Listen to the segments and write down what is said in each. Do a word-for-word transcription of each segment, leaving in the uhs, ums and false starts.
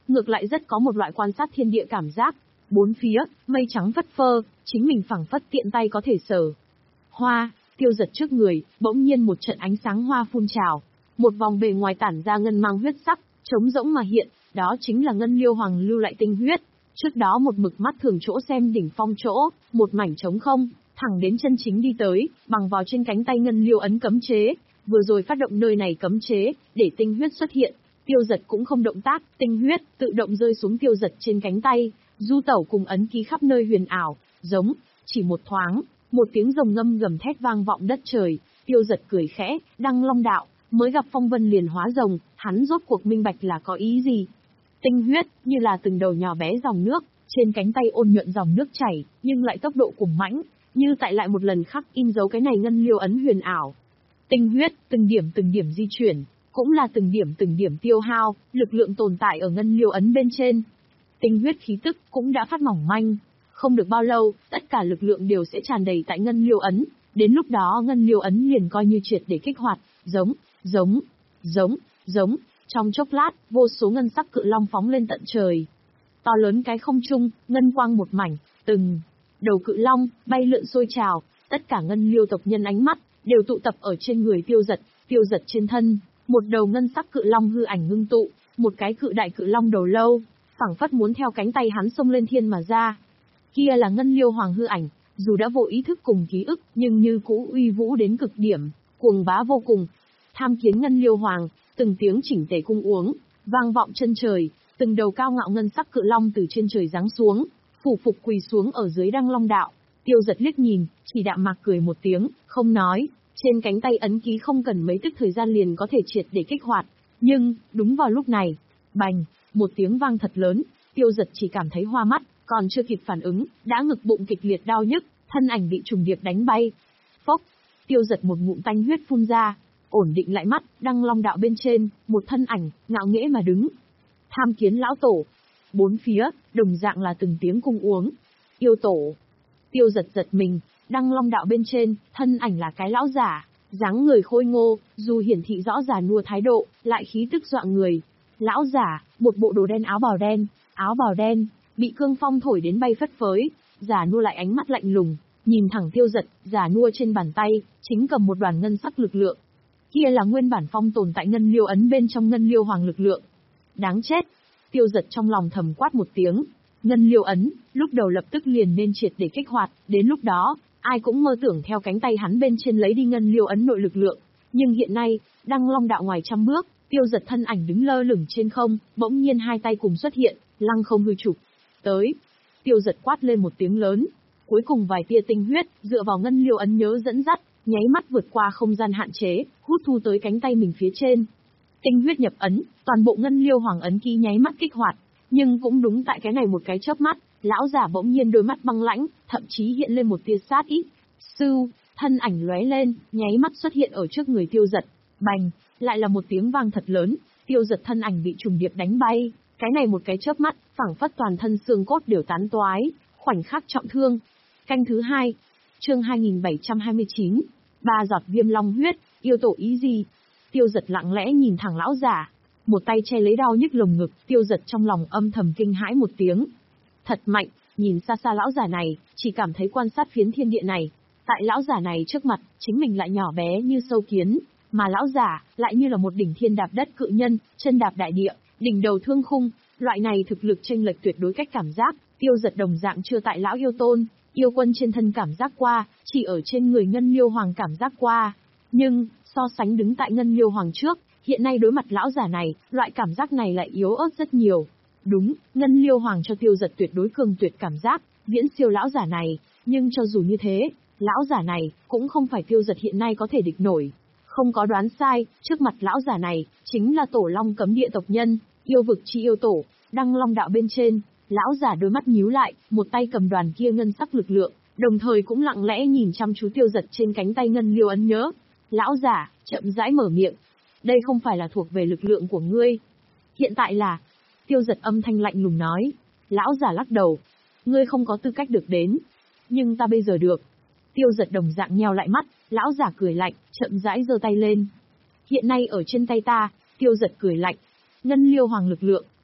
ngược lại rất có một loại quan sát thiên địa cảm giác. Bốn phía, mây trắng phất phơ, chính mình phẳng phất tiện tay có thể sờ. Hoa, Tiêu Giật trước người, bỗng nhiên một trận ánh sáng hoa phun trào. Một vòng bề ngoài tản ra ngân mang huyết sắc, trống rỗng mà hiện, đó chính là ngân liêu hoàng lưu lại tinh huyết. Trước đó một mực mắt thường chỗ xem đỉnh phong chỗ, một mảnh trống không, thẳng đến chân chính đi tới, bằng vào trên cánh tay ngân liêu ấn cấm chế, vừa rồi phát động nơi này cấm chế, để tinh huyết xuất hiện. Tiêu Giật cũng không động tác, tinh huyết tự động rơi xuống Tiêu Giật trên cánh tay, du tẩu cùng ấn ký khắp nơi huyền ảo, giống, chỉ một thoáng, một tiếng rồng ngâm gầm thét vang vọng đất trời. Tiêu Giật cười khẽ, Đăng Long đạo, mới gặp phong vân liền hóa rồng, hắn rốt cuộc minh bạch là có ý gì. Tinh huyết, như là từng đầu nhỏ bé dòng nước, trên cánh tay ôn nhuận dòng nước chảy, nhưng lại tốc độ cuồng mãnh, như tại lại một lần khắc in dấu cái này ngân liêu ấn huyền ảo. Tinh huyết, từng điểm từng điểm di chuyển, cũng là từng điểm từng điểm tiêu hao, lực lượng tồn tại ở ngân liêu ấn bên trên. Tinh huyết khí tức cũng đã phát mỏng manh, không được bao lâu, tất cả lực lượng đều sẽ tràn đầy tại ngân liêu ấn, đến lúc đó ngân liêu ấn liền coi như triệt để kích hoạt, giống, giống, giống, giống, trong chốc lát, vô số ngân sắc cự long phóng lên tận trời. To lớn cái không trung, ngân quang một mảnh, từng đầu cự long bay lượn sôi trào, tất cả ngân liêu tộc nhân ánh mắt đều tụ tập ở trên người Tiêu Giật, Tiêu Giật trên thân, một đầu ngân sắc cự long hư ảnh ngưng tụ, một cái cự đại cự long đầu lâu, phảng phất muốn theo cánh tay hắn xông lên thiên mà ra. Kia là ngân liêu hoàng hư ảnh, dù đã vô ý thức cùng ký ức, nhưng như cũ uy vũ đến cực điểm, cuồng bá vô cùng. Tham kiến ngân liêu hoàng, từng tiếng chỉnh tề cung uống, vang vọng chân trời, từng đầu cao ngạo ngân sắc cự long từ trên trời giáng xuống, phủ phục quỳ xuống ở dưới Đăng Long đạo. Tiêu Giật liếc nhìn, chỉ đạm mạc cười một tiếng, không nói, trên cánh tay ấn ký không cần mấy tức thời gian liền có thể triệt để kích hoạt. Nhưng, đúng vào lúc này, bành, một tiếng vang thật lớn, Tiêu Giật chỉ cảm thấy hoa mắt, còn chưa kịp phản ứng, đã ngực bụng kịch liệt đau nhức, thân ảnh bị trùng điệp đánh bay. Phốc, Tiêu Giật một ngụm tanh huyết phun ra, ổn định lại mắt, Đăng Long đạo bên trên, một thân ảnh, ngạo nghễ mà đứng. Tham kiến lão tổ. Bốn phía, đồng dạng là từng tiếng cung uống. Yêu tổ. Tiêu Giật giật mình, Đăng Long đạo bên trên, thân ảnh là cái lão giả, dáng người khôi ngô, dù hiển thị rõ già nua thái độ, lại khí tức dọa người. Lão giả, một bộ đồ đen áo bào đen, áo bào đen, bị cương phong thổi đến bay phất phới, già nua lại ánh mắt lạnh lùng, nhìn thẳng Tiêu Giật, già nua trên bàn tay, chính cầm một đoàn ngân sắc lực lượng. Kia là nguyên bản phong tồn tại ngân liêu ấn bên trong ngân liêu hoàng lực lượng. Đáng chết! Tiêu Giật trong lòng thầm quát một tiếng. Ngân liêu ấn, lúc đầu lập tức liền nên triệt để kích hoạt, đến lúc đó, ai cũng mơ tưởng theo cánh tay hắn bên trên lấy đi ngân liêu ấn nội lực lượng. Nhưng hiện nay, Đăng Long đạo ngoài trăm bước, Tiêu Giật thân ảnh đứng lơ lửng trên không, bỗng nhiên hai tay cùng xuất hiện, lăng không hư trục. Tới! Tiêu Giật quát lên một tiếng lớn. Cuối cùng vài tia tinh huyết, dựa vào ngân liêu ấn nhớ dẫn dắt, nháy mắt vượt qua không gian hạn chế, hút thu tới cánh tay mình phía trên. Tinh huyết nhập ấn, toàn bộ ngân liêu hoàng ấn ký nháy mắt kích hoạt, nhưng cũng đúng tại cái này một cái chớp mắt, lão giả bỗng nhiên đôi mắt băng lãnh, thậm chí hiện lên một tia sát ý. Sưu, thân ảnh lóe lên, nháy mắt xuất hiện ở trước người Tiêu Giật. Bành, lại là một tiếng vang thật lớn, Tiêu Giật thân ảnh bị trùng điệp đánh bay, cái này một cái chớp mắt, phảng phất toàn thân xương cốt đều tán toái, khoảnh khắc trọng thương. Canh thứ hai, chương hai nghìn bảy trăm hai mươi chín, ba giọt viêm long huyết, yêu tổ ý gì? Tiêu Giật lặng lẽ nhìn thẳng lão giả, một tay che lấy đau nhức lồng ngực, Tiêu Giật trong lòng âm thầm kinh hãi một tiếng. Thật mạnh, nhìn xa xa lão giả này, chỉ cảm thấy quan sát phiến thiên địa này. Tại lão giả này trước mặt, chính mình lại nhỏ bé như sâu kiến, mà lão giả lại như là một đỉnh thiên đạp đất cự nhân, chân đạp đại địa, đỉnh đầu thương khung, loại này thực lực chênh lệch tuyệt đối cách cảm giác, Tiêu Giật đồng dạng chưa tại lão yêu tôn, yêu quân trên thân cảm giác qua, chỉ ở trên người ngân liêu hoàng cảm giác qua. Nhưng, so sánh đứng tại ngân liêu hoàng trước, hiện nay đối mặt lão giả này, loại cảm giác này lại yếu ớt rất nhiều. Đúng, ngân liêu hoàng cho Tiêu Giật tuyệt đối cường tuyệt cảm giác, viễn siêu lão giả này, nhưng cho dù như thế, lão giả này cũng không phải Tiêu Giật hiện nay có thể địch nổi. Không có đoán sai, trước mặt lão giả này, chính là tổ long cấm địa tộc nhân, yêu vực chi yêu tổ, Đăng Long đạo bên trên. Lão giả đôi mắt nhíu lại, một tay cầm đoàn kia ngân sắc lực lượng, đồng thời cũng lặng lẽ nhìn chăm chú Tiêu Giật trên cánh tay ngân liêu ấn nhớ. Lão giả, chậm rãi mở miệng. Đây không phải là thuộc về lực lượng của ngươi. Hiện tại là... Tiêu Giật âm thanh lạnh lùng nói. Lão giả lắc đầu. Ngươi không có tư cách được đến. Nhưng ta bây giờ được. Tiêu Giật đồng dạng nheo lại mắt, lão giả cười lạnh, chậm rãi giơ tay lên. Hiện nay ở trên tay ta, Tiêu Giật cười lạnh. Ngân liêu hoàng lực lượng,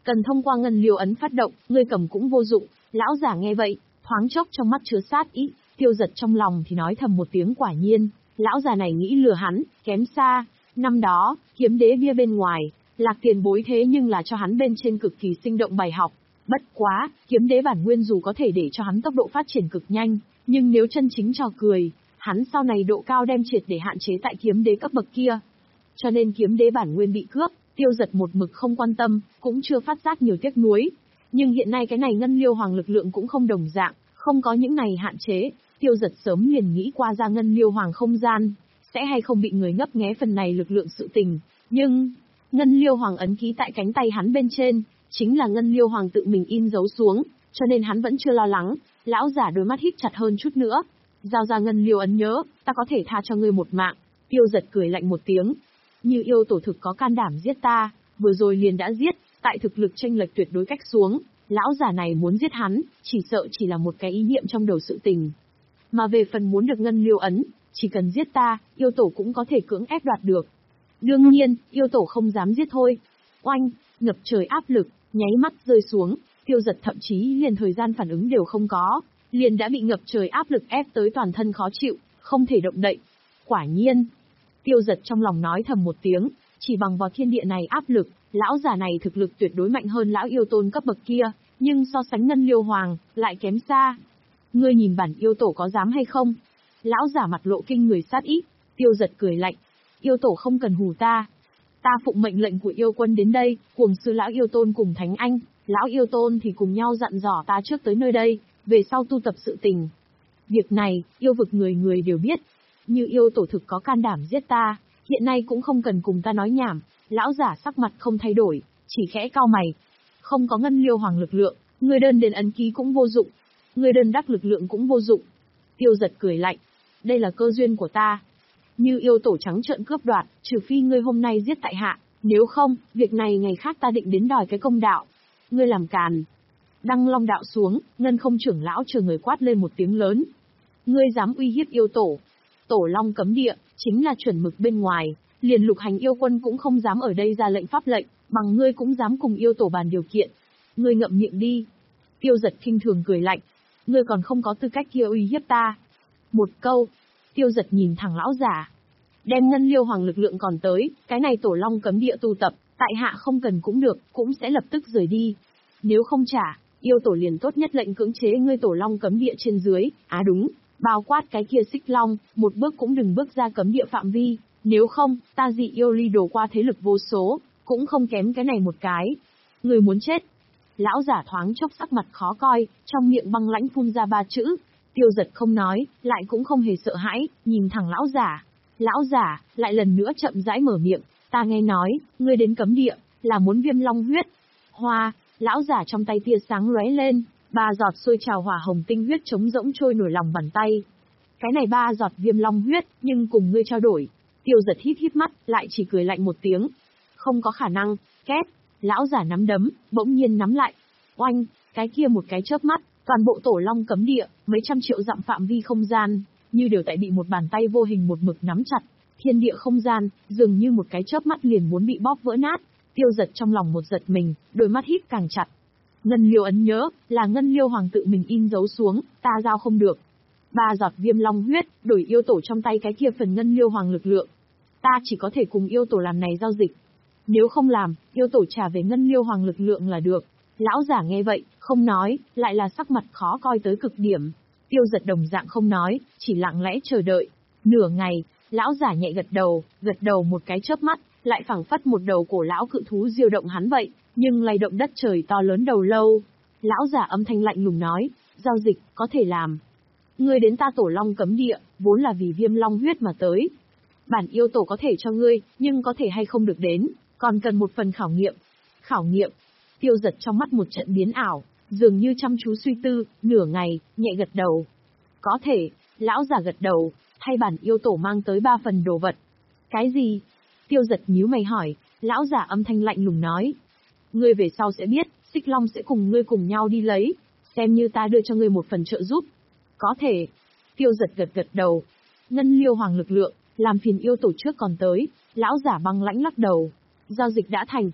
Cần thông qua ngân liêu ấn phát động, ngươi cầm cũng vô dụng. Lão giả nghe vậy, thoáng chốc trong mắt chứa sát ý, Tiêu Giật trong lòng thì nói thầm một tiếng quả nhiên, lão già này nghĩ lừa hắn, kém xa. Năm đó, kiếm đế bia bên ngoài, Lạc Tiền Bối thế nhưng là cho hắn bên trên cực kỳ sinh động bài học. Bất quá, kiếm đế bản nguyên dù có thể để cho hắn tốc độ phát triển cực nhanh, nhưng nếu chân chính trò cười, hắn sau này độ cao đem triệt để hạn chế tại kiếm đế cấp bậc kia. Cho nên kiếm đế bản nguyên bị cướp, Tiêu Giật một mực không quan tâm, cũng chưa phát giác nhiều tiếc nuối. Nhưng hiện nay cái này ngân liêu hoàng lực lượng cũng không đồng dạng, không có những này hạn chế, Tiêu Giật sớm liền nghĩ qua ra ngân liêu hoàng không gian, sẽ hay không bị người ngấp nghé phần này lực lượng sự tình. Nhưng, ngân liêu hoàng ấn ký tại cánh tay hắn bên trên, chính là ngân liêu hoàng tự mình in dấu xuống, cho nên hắn vẫn chưa lo lắng. Lão giả đôi mắt híp chặt hơn chút nữa. Giao ra ngân liêu ấn nhớ, ta có thể tha cho ngươi một mạng. Tiêu Giật cười lạnh một tiếng. Như yêu tổ thực có can đảm giết ta, vừa rồi liền đã giết, tại thực lực chênh lệch tuyệt đối cách xuống, lão giả này muốn giết hắn, chỉ sợ chỉ là một cái ý niệm trong đầu sự tình. Mà về phần muốn được ngân liêu ấn, chỉ cần giết ta, yêu tổ cũng có thể cưỡng ép đoạt được. Đương nhiên, yêu tổ không dám giết thôi. Oanh, ngập trời áp lực, nháy mắt rơi xuống, Tiêu Giật thậm chí liền thời gian phản ứng đều không có, liền đã bị ngập trời áp lực ép tới toàn thân khó chịu, không thể động đậy. Quả nhiên, Tiêu Giật trong lòng nói thầm một tiếng, chỉ bằng vào thiên địa này áp lực, lão giả này thực lực tuyệt đối mạnh hơn lão yêu tôn cấp bậc kia, nhưng so sánh ngân liêu hoàng, lại kém xa. Ngươi nhìn bản yêu tổ có dám hay không? Lão giả mặt lộ kinh người sát ý. Tiêu Giật cười lạnh. Yêu tổ không cần hù ta. Ta phụng mệnh lệnh của yêu quân đến đây, cuồng sư lão yêu tôn cùng thánh anh, lão yêu tôn thì cùng nhau dặn dò ta trước tới nơi đây, về sau tu tập sự tình. Việc này, yêu vực người người đều biết. Như yêu tổ thực có can đảm giết ta, hiện nay cũng không cần cùng ta nói nhảm. Lão giả sắc mặt không thay đổi, chỉ khẽ cau mày. Không có ngân liêu hoàng lực lượng, người đơn đến ấn ký cũng vô dụng. Người đơn đắc lực lượng cũng vô dụng. Tiêu Giật cười lạnh. Đây là cơ duyên của ta. Như yêu tổ trắng trợn cướp đoạt, trừ phi ngươi hôm nay giết tại hạ, nếu không, việc này ngày khác ta định đến đòi cái công đạo. Ngươi làm càn. Đăng long đạo xuống, ngân không trưởng lão chờ người quát lên một tiếng lớn. Ngươi dám uy hiếp yêu tổ. Tổ long cấm địa, chính là chuẩn mực bên ngoài, liền lục hành yêu quân cũng không dám ở đây ra lệnh pháp lệnh, bằng ngươi cũng dám cùng yêu tổ bàn điều kiện. Ngươi ngậm miệng đi. Tiêu Giật khinh thường cười lạnh. Ngươi còn không có tư cách kia uy hiếp ta. Một câu. Tiêu Giật nhìn thẳng lão giả. Đem ngân liêu hoàng lực lượng còn tới, cái này tổ long cấm địa tu tập, tại hạ không cần cũng được, cũng sẽ lập tức rời đi. Nếu không trả, yêu tổ liền tốt nhất lệnh cưỡng chế ngươi tổ long cấm địa trên dưới, á đúng, bao quát cái kia xích long, một bước cũng đừng bước ra cấm địa phạm vi, nếu không, ta dị yêu ly đổ qua thế lực vô số, cũng không kém cái này một cái. Người muốn chết. Lão giả thoáng chốc sắc mặt khó coi, trong miệng băng lãnh phun ra ba chữ. Tiêu Giật không nói, lại cũng không hề sợ hãi, nhìn thẳng lão giả. Lão giả, lại lần nữa chậm rãi mở miệng, ta nghe nói, ngươi đến cấm địa, là muốn viêm long huyết. Hoa, lão giả trong tay tia sáng lóe lên, ba giọt sôi trào hỏa hồng tinh huyết trống rỗng trôi nổi lòng bàn tay. Cái này ba giọt viêm long huyết, nhưng cùng ngươi trao đổi. Tiêu Giật hít hít mắt, lại chỉ cười lạnh một tiếng. Không có khả năng, két, lão giả nắm đấm, bỗng nhiên nắm lại. Oanh, cái kia một cái chớp mắt, toàn bộ tổ long cấm địa, mấy trăm triệu dặm phạm vi không gian, như đều tại bị một bàn tay vô hình một mực nắm chặt. Thiên địa không gian, dường như một cái chớp mắt liền muốn bị bóp vỡ nát. Tiêu Giật trong lòng một giật mình, đôi mắt híp càng chặt. Ngân liêu ấn nhớ, là ngân liêu hoàng tự mình in dấu xuống, ta giao không được. Ba giọt viêm long huyết, đổi yêu tổ trong tay cái kia phần ngân liêu hoàng lực lượng. Ta chỉ có thể cùng yêu tổ làm này giao dịch. Nếu không làm, yêu tổ trả về ngân liêu hoàng lực lượng là được. Lão giả nghe vậy, không nói, lại là sắc mặt khó coi tới cực điểm. Tiêu Giật đồng dạng không nói, chỉ lặng lẽ chờ đợi. Nửa ngày, lão giả nhẹ gật đầu, gật đầu một cái chớp mắt, lại phảng phất một đầu cổ lão cự thú diêu động hắn vậy, nhưng lay động đất trời to lớn đầu lâu. Lão giả âm thanh lạnh lùng nói, giao dịch, có thể làm. Ngươi đến ta tổ long cấm địa, vốn là vì viêm long huyết mà tới. Bản yêu tổ có thể cho ngươi, nhưng có thể hay không được đến, còn cần một phần khảo nghiệm. Khảo nghiệm. Tiêu Giật trong mắt một trận biến ảo, dường như chăm chú suy tư, nửa ngày, nhẹ gật đầu. Có thể, lão giả gật đầu, thay bản yêu tổ mang tới ba phần đồ vật. Cái gì? Tiêu Giật nhíu mày hỏi, lão giả âm thanh lạnh lùng nói. Ngươi về sau sẽ biết, Xích Long sẽ cùng ngươi cùng nhau đi lấy, xem như ta đưa cho ngươi một phần trợ giúp. Có thể. Tiêu Giật gật gật đầu. Ngân liêu hoàng lực lượng, làm phiền yêu tổ trước còn tới, lão giả băng lãnh lắc đầu. Giao dịch đã thành.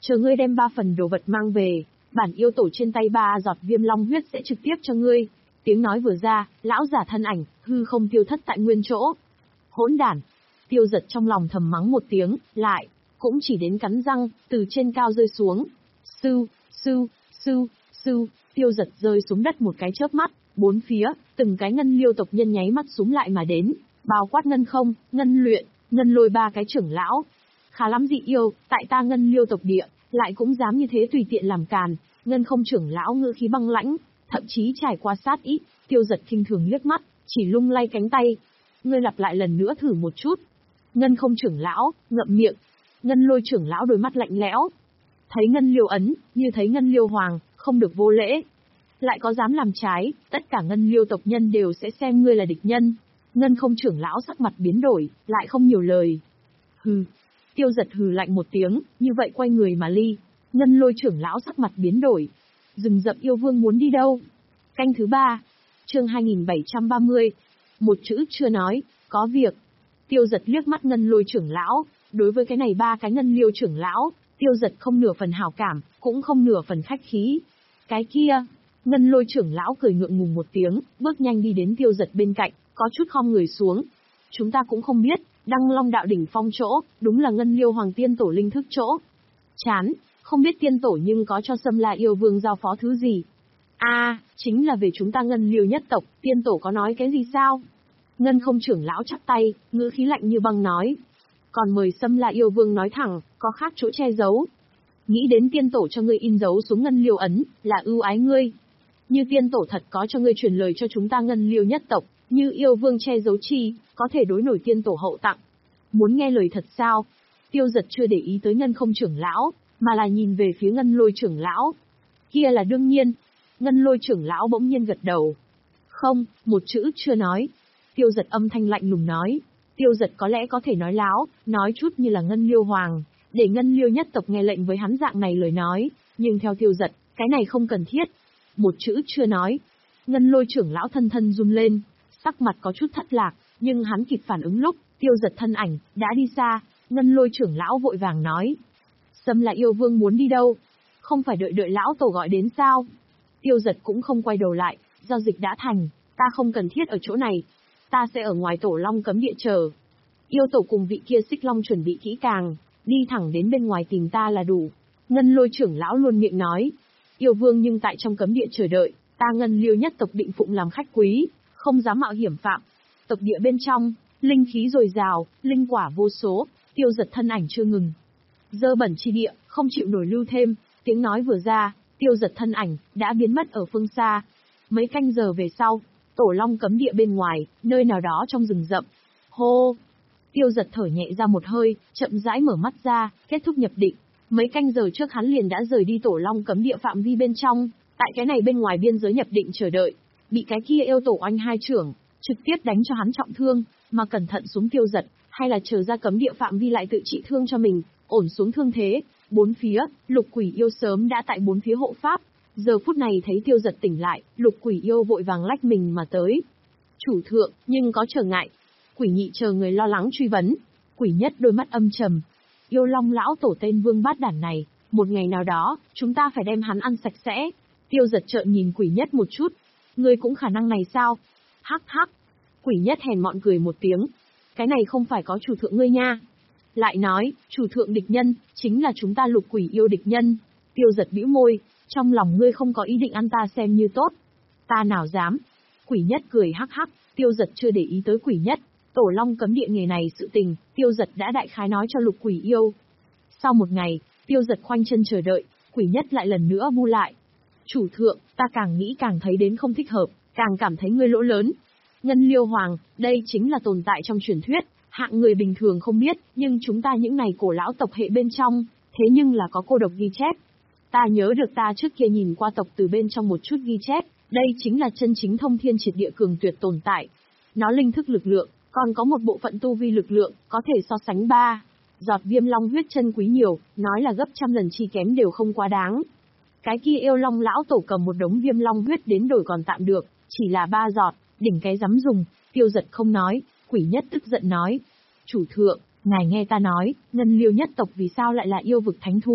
Chờ ngươi đem ba phần đồ vật mang về, bản yêu tổ trên tay ba giọt viêm long huyết sẽ trực tiếp cho ngươi. Tiếng nói vừa ra, lão giả thân ảnh, hư không tiêu thất tại nguyên chỗ. Hỗn đản! Tiêu Giật trong lòng thầm mắng một tiếng, lại, cũng chỉ đến cắn răng, từ trên cao rơi xuống. Sưu, sưu, sưu, sưu, Tiêu Giật rơi xuống đất một cái chớp mắt, bốn phía, từng cái ngân liêu tộc nhân nháy mắt xúm lại mà đến, bao quát ngân không, ngân luyện, ngân lôi ba cái trưởng lão. Khá lắm dị yêu, tại ta ngân liêu tộc địa, lại cũng dám như thế tùy tiện làm càn. Ngân không trưởng lão ngữ khí băng lãnh, thậm chí trải qua sát ý. Tiêu Giật khinh thường liếc mắt, chỉ lung lay cánh tay. Ngươi lặp lại lần nữa thử một chút. Ngân không trưởng lão, ngậm miệng. Ngân lôi trưởng lão đôi mắt lạnh lẽo. Thấy ngân liêu ấn, như thấy ngân liêu hoàng, không được vô lễ. Lại có dám làm trái, tất cả ngân liêu tộc nhân đều sẽ xem ngươi là địch nhân. Ngân không trưởng lão sắc mặt biến đổi, lại không nhiều lời. Hừ. Tiêu Giật hừ lạnh một tiếng, như vậy quay người mà ly. Ngân lôi trưởng lão sắc mặt biến đổi. Rừng rậm yêu vương muốn đi đâu? Canh thứ ba. Chương hai nghìn bảy trăm ba mươi. Một chữ chưa nói, có việc. Tiêu Giật liếc mắt ngân lôi trưởng lão, đối với cái này ba cái ngân liêu trưởng lão, Tiêu Giật không nửa phần hảo cảm, cũng không nửa phần khách khí. Cái kia, ngân lôi trưởng lão cười ngượng ngùng một tiếng, bước nhanh đi đến Tiêu Giật bên cạnh, có chút khom người xuống. Chúng ta cũng không biết, Đăng Long đạo đỉnh phong chỗ, đúng là ngân liêu hoàng tiên tổ linh thức chỗ. Chán, không biết tiên tổ nhưng có cho Sâm La yêu vương giao phó thứ gì? A, à, chính là về chúng ta ngân liêu nhất tộc, tiên tổ có nói cái gì sao? Ngân không trưởng lão chắp tay, ngữ khí lạnh như băng nói. Còn mời Sâm La yêu vương nói thẳng, có khác chỗ che giấu. Nghĩ đến tiên tổ cho ngươi in dấu xuống ngân liêu ấn, là ưu ái ngươi. Như tiên tổ thật có cho ngươi truyền lời cho chúng ta ngân liêu nhất tộc, như yêu vương che giấu chi, có thể đối nổi tiên tổ hậu tặng. Muốn nghe lời thật sao? Tiêu Giật chưa để ý tới ngân không trưởng lão, mà là nhìn về phía ngân lôi trưởng lão. Kia là đương nhiên. Ngân lôi trưởng lão bỗng nhiên gật đầu. Không, một chữ chưa nói. Tiêu Giật âm thanh lạnh lùng nói. Tiêu Giật có lẽ có thể nói láo, nói chút như là ngân liêu hoàng, để ngân liêu nhất tộc nghe lệnh với hắn dạng này lời nói, nhưng theo Tiêu Giật, cái này không cần thiết. Một chữ chưa nói. Ngân lôi trưởng lão thân thân run lên, sắc mặt có chút thất lạc, nhưng hắn kịp phản ứng lúc, Tiêu Giật thân ảnh, đã đi xa, ngân lôi trưởng lão vội vàng nói. Sâm La yêu vương muốn đi đâu? Không phải đợi đợi lão tổ gọi đến sao? Tiêu Giật cũng không quay đầu lại, giao dịch đã thành, ta không cần thiết ở chỗ này. Ta sẽ ở ngoài tổ long cấm địa chờ. Yêu tổ cùng vị kia xích long chuẩn bị kỹ càng, đi thẳng đến bên ngoài tìm ta là đủ. Ngân lôi trưởng lão luôn miệng nói. Yêu vương nhưng tại trong cấm địa chờ đợi, ta ngân liêu nhất tộc định phụng làm khách quý, không dám mạo hiểm phạm. Tộc địa bên trong, linh khí dồi dào, linh quả vô số, Tiêu Giật thân ảnh chưa ngừng. Dơ bẩn chi địa, không chịu nổi lưu thêm, tiếng nói vừa ra, Tiêu Giật thân ảnh, đã biến mất ở phương xa. Mấy canh giờ về sau, tổ long cấm địa bên ngoài, nơi nào đó trong rừng rậm. Hô! Tiêu Giật thở nhẹ ra một hơi, chậm rãi mở mắt ra, kết thúc nhập định. Mấy canh giờ trước hắn liền đã rời đi tổ long cấm địa phạm vi bên trong, tại cái này bên ngoài biên giới nhập định chờ đợi. Bị cái kia yêu tổ oanh hai trưởng, trực tiếp đánh cho hắn trọng thương, mà cẩn thận xuống Tiêu Giật, hay là chờ ra cấm địa phạm vi lại tự trị thương cho mình, ổn xuống thương thế. Bốn phía, lục quỷ yêu sớm đã tại bốn phía hộ pháp. Giờ phút này thấy Tiêu Giật tỉnh lại, lục quỷ yêu vội vàng lách mình mà tới. Chủ thượng, nhưng có trở ngại. Quỷ nhị chờ người lo lắng truy vấn. Quỷ nhất đôi mắt âm trầm. Yêu long lão tổ tên vương bát đản này, một ngày nào đó, chúng ta phải đem hắn ăn sạch sẽ. Tiêu Giật trợn nhìn quỷ nhất một chút. Ngươi cũng khả năng này sao? Hắc hắc. Quỷ nhất hèn mọn cười một tiếng. Cái này không phải có chủ thượng ngươi nha. Lại nói, chủ thượng địch nhân, chính là chúng ta lục quỷ yêu địch nhân. Tiêu Giật bĩu môi, trong lòng ngươi không có ý định ăn ta xem như tốt. Ta nào dám. Quỷ nhất cười hắc hắc, Tiêu Giật chưa để ý tới quỷ nhất. Tổ long cấm địa nghề này sự tình, Tiêu Giật đã đại khái nói cho lục quỷ yêu. Sau một ngày, Tiêu Giật khoanh chân chờ đợi, quỷ nhất lại lần nữa bu lại. Chủ thượng, ta càng nghĩ càng thấy đến không thích hợp, càng cảm thấy ngươi lỗ lớn. Ngân liêu hoàng, đây chính là tồn tại trong truyền thuyết, hạng người bình thường không biết, nhưng chúng ta những này cổ lão tộc hệ bên trong, thế nhưng là có cô độc ghi chép. Ta nhớ được ta trước kia nhìn qua tộc từ bên trong một chút ghi chép, đây chính là chân chính thông thiên triệt địa cường tuyệt tồn tại. Nó linh thức lực lượng, còn có một bộ phận tu vi lực lượng, có thể so sánh ba. Giọt viêm long huyết chân quý nhiều, nói là gấp trăm lần chi kém đều không quá đáng. Cái kia yêu long lão tổ cầm một đống viêm long huyết đến đổi còn tạm được, chỉ là ba giọt, đỉnh cái dám dùng. Tiêu Giật không nói, quỷ nhất tức giận nói. Chủ thượng, ngài nghe ta nói, ngân liêu nhất tộc vì sao lại là yêu vực thánh thú,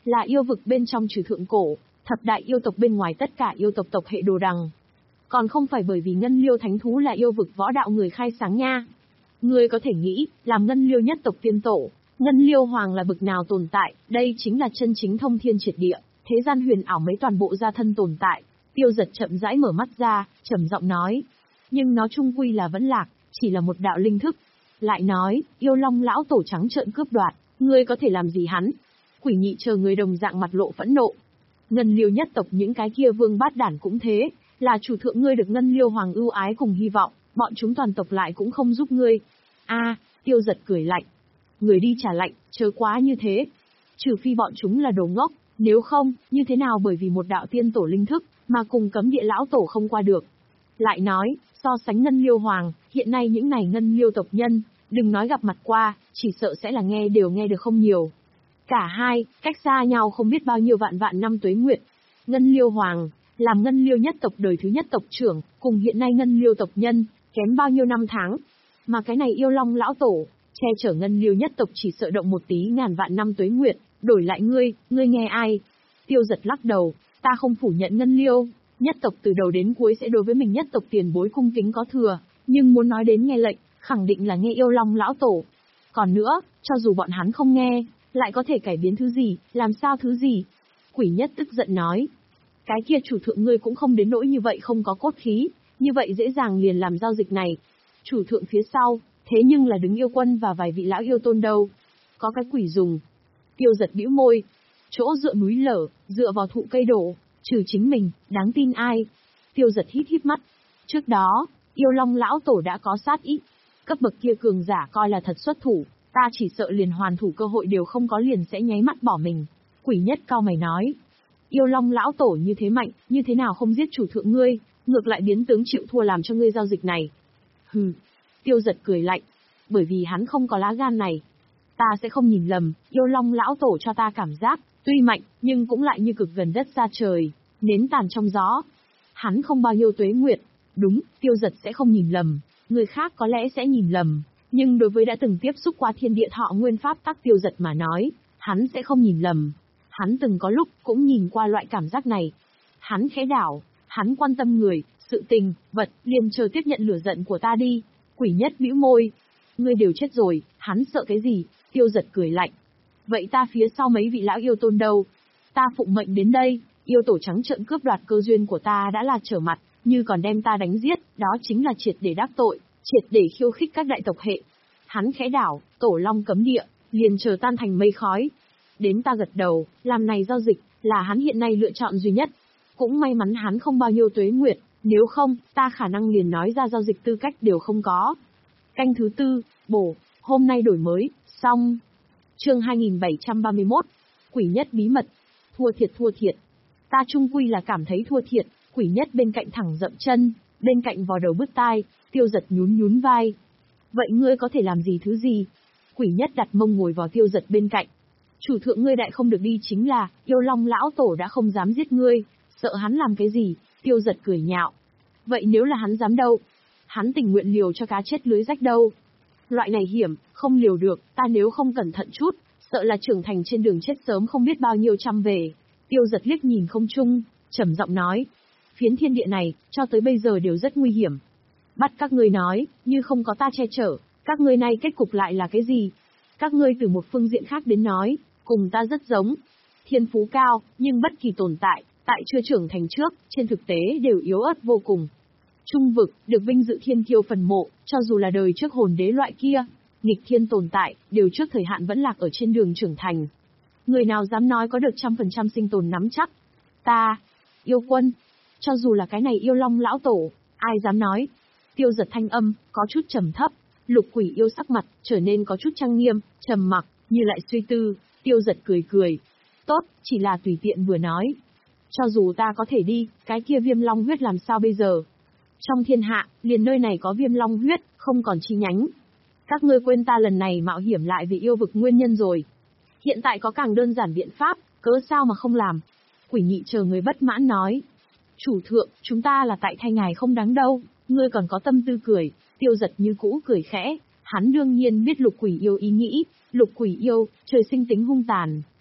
là yêu vực bên trong trừ thượng cổ, thập đại yêu tộc bên ngoài tất cả yêu tộc tộc hệ đồ đằng. Còn không phải bởi vì Ngân Liêu Thánh Thú là yêu vực võ đạo người khai sáng nha. Ngươi có thể nghĩ, làm Ngân Liêu nhất tộc tiên tổ, Ngân Liêu Hoàng là bực nào tồn tại, đây chính là chân chính thông thiên triệt địa, thế gian huyền ảo mấy toàn bộ gia thân tồn tại. Tiêu Giật chậm rãi mở mắt ra, trầm giọng nói. Nhưng nó chung quy là vẫn lạc, chỉ là một đạo linh thức. Lại nói, yêu long lão tổ trắng trợn cướp đoạt, ngươi có thể làm gì hắn? Quỷ nhị chờ người đồng dạng mặt lộ phẫn nộ. Ngân Liêu nhất tộc những cái kia vương bát đản cũng thế, là chủ thượng ngươi được Ngân Liêu Hoàng ưu ái cùng hy vọng, bọn chúng toàn tộc lại cũng không giúp ngươi. A, Tiêu Giật cười lạnh. Người đi trả lạnh, chớ quá như thế. Trừ phi bọn chúng là đồ ngốc, nếu không, như thế nào bởi vì một đạo tiên tổ linh thức, mà cùng cấm địa lão tổ không qua được. Lại nói, so sánh Ngân Liêu Hoàng, hiện nay những này Ngân Liêu tộc nhân, đừng nói gặp mặt qua, chỉ sợ sẽ là nghe đều nghe được không nhiều. Cả hai, cách xa nhau không biết bao nhiêu vạn vạn năm tuế nguyệt. Ngân Liêu Hoàng, làm Ngân Liêu nhất tộc đời thứ nhất tộc trưởng, cùng hiện nay Ngân Liêu tộc nhân, kém bao nhiêu năm tháng. Mà cái này yêu long lão tổ, che chở Ngân Liêu nhất tộc chỉ sợ động một tí ngàn vạn năm tuế nguyệt, đổi lại ngươi, ngươi nghe ai? Tiêu Giật lắc đầu, ta không phủ nhận Ngân Liêu, nhất tộc từ đầu đến cuối sẽ đối với mình nhất tộc tiền bối cung kính có thừa, nhưng muốn nói đến nghe lệnh, khẳng định là nghe yêu long lão tổ. Còn nữa, cho dù bọn hắn không nghe, lại có thể cải biến thứ gì, làm sao thứ gì? Quỷ nhất tức giận nói. Cái kia chủ thượng ngươi cũng không đến nỗi như vậy không có cốt khí, như vậy dễ dàng liền làm giao dịch này. Chủ thượng phía sau, thế nhưng là đứng yêu quân và vài vị lão yêu tôn đâu. Có cái quỷ dùng. Tiêu Giật bĩu môi. Chỗ dựa núi lở, dựa vào thụ cây đổ, trừ chính mình, đáng tin ai? Tiêu Giật hít hít mắt. Trước đó, yêu long lão tổ đã có sát ý. Cấp bậc kia cường giả coi là thật xuất thủ, ta chỉ sợ liền hoàn thủ cơ hội đều không có liền sẽ nháy mắt bỏ mình. Quỷ nhất cao mày nói. Yêu long lão tổ như thế mạnh, như thế nào không giết chủ thượng ngươi, ngược lại biến tướng chịu thua làm cho ngươi giao dịch này. Hừ. Tiêu Giật cười lạnh. Bởi vì hắn không có lá gan này. Ta sẽ không nhìn lầm, yêu long lão tổ cho ta cảm giác, tuy mạnh, nhưng cũng lại như cực gần đất xa trời, nến tàn trong gió. Hắn không bao nhiêu tuế nguyệt. Đúng, Tiêu Giật sẽ không nhìn lầm, người khác có lẽ sẽ nhìn lầm, nhưng đối với đã từng tiếp xúc qua thiên địa thọ nguyên pháp tắc Tiêu Giật mà nói, hắn sẽ không nhìn lầm. Hắn từng có lúc cũng nhìn qua loại cảm giác này. Hắn khẽ đảo, hắn quan tâm người, sự tình, vật, liền chờ tiếp nhận lửa giận của ta đi. Quỷ nhất bĩu môi. Ngươi đều chết rồi, hắn sợ cái gì? Tiêu Giật cười lạnh. Vậy ta phía sau mấy vị lão yêu tôn đâu? Ta phụng mệnh đến đây, yêu tổ trắng trợn cướp đoạt cơ duyên của ta đã là trở mặt, như còn đem ta đánh giết, đó chính là triệt để đắc tội, triệt để khiêu khích các đại tộc hệ. Hắn khẽ đảo, tổ long cấm địa, liền chờ tan thành mây khói. Đến ta gật đầu, làm này giao dịch, là hắn hiện nay lựa chọn duy nhất. Cũng may mắn hắn không bao nhiêu tuế nguyệt, nếu không, ta khả năng liền nói ra giao dịch tư cách đều không có. Canh thứ tư, bổ, hôm nay đổi mới, xong. Chương hai nghìn bảy trăm ba mươi mốt, quỷ nhất bí mật. Thua thiệt thua thiệt. Ta chung quy là cảm thấy thua thiệt, quỷ nhất bên cạnh thẳng dậm chân, bên cạnh vò đầu bứt tai, Tiêu Giật nhún nhún vai. Vậy ngươi có thể làm gì thứ gì? Quỷ nhất đặt mông ngồi vào Tiêu Giật bên cạnh. Chủ thượng ngươi đại không được đi chính là, yêu long lão tổ đã không dám giết ngươi, sợ hắn làm cái gì? Tiêu Giật cười nhạo. Vậy nếu là hắn dám đâu? Hắn tình nguyện liều cho cá chết lưới rách đâu? Loại này hiểm, không liều được, ta nếu không cẩn thận chút, sợ là trưởng thành trên đường chết sớm không biết bao nhiêu trăm về. Tiêu Giật liếc nhìn không trung, trầm giọng nói. Phiến thiên địa này, cho tới bây giờ đều rất nguy hiểm. Bắt các ngươi nói, như không có ta che chở, các ngươi này kết cục lại là cái gì? Các ngươi từ một phương diện khác đến nói, cùng ta rất giống. Thiên phú cao, nhưng bất kỳ tồn tại, tại chưa trưởng thành trước, trên thực tế đều yếu ớt vô cùng. Trung vực, được vinh dự thiên kiêu phần mộ, cho dù là đời trước hồn đế loại kia, nghịch thiên tồn tại, đều trước thời hạn vẫn lạc ở trên đường trưởng thành. Người nào dám nói có được trăm phần trăm sinh tồn nắm chắc? Ta, yêu quân, cho dù là cái này yêu long lão tổ, ai dám nói? Tiêu Giật thanh âm, có chút trầm thấp, Lục Quỷ yêu sắc mặt, trở nên có chút trang nghiêm, trầm mặc, như lại suy tư. Tiêu Giật cười cười. Tốt, chỉ là tùy tiện vừa nói. Cho dù ta có thể đi, cái kia viêm long huyết làm sao bây giờ? Trong thiên hạ, liền nơi này có viêm long huyết, không còn chi nhánh. Các ngươi quên ta lần này mạo hiểm lại vì yêu vực nguyên nhân rồi. Hiện tại có càng đơn giản biện pháp, cớ sao mà không làm? Quỷ nhị chờ người bất mãn nói. Chủ thượng, chúng ta là tại thay ngài không đáng đâu, ngươi còn có tâm tư cười. Tiêu Giật như cũ cười khẽ, hắn đương nhiên biết Lục Quỷ yêu ý nghĩ. Lục Quỷ yêu, trời sinh tính hung tàn,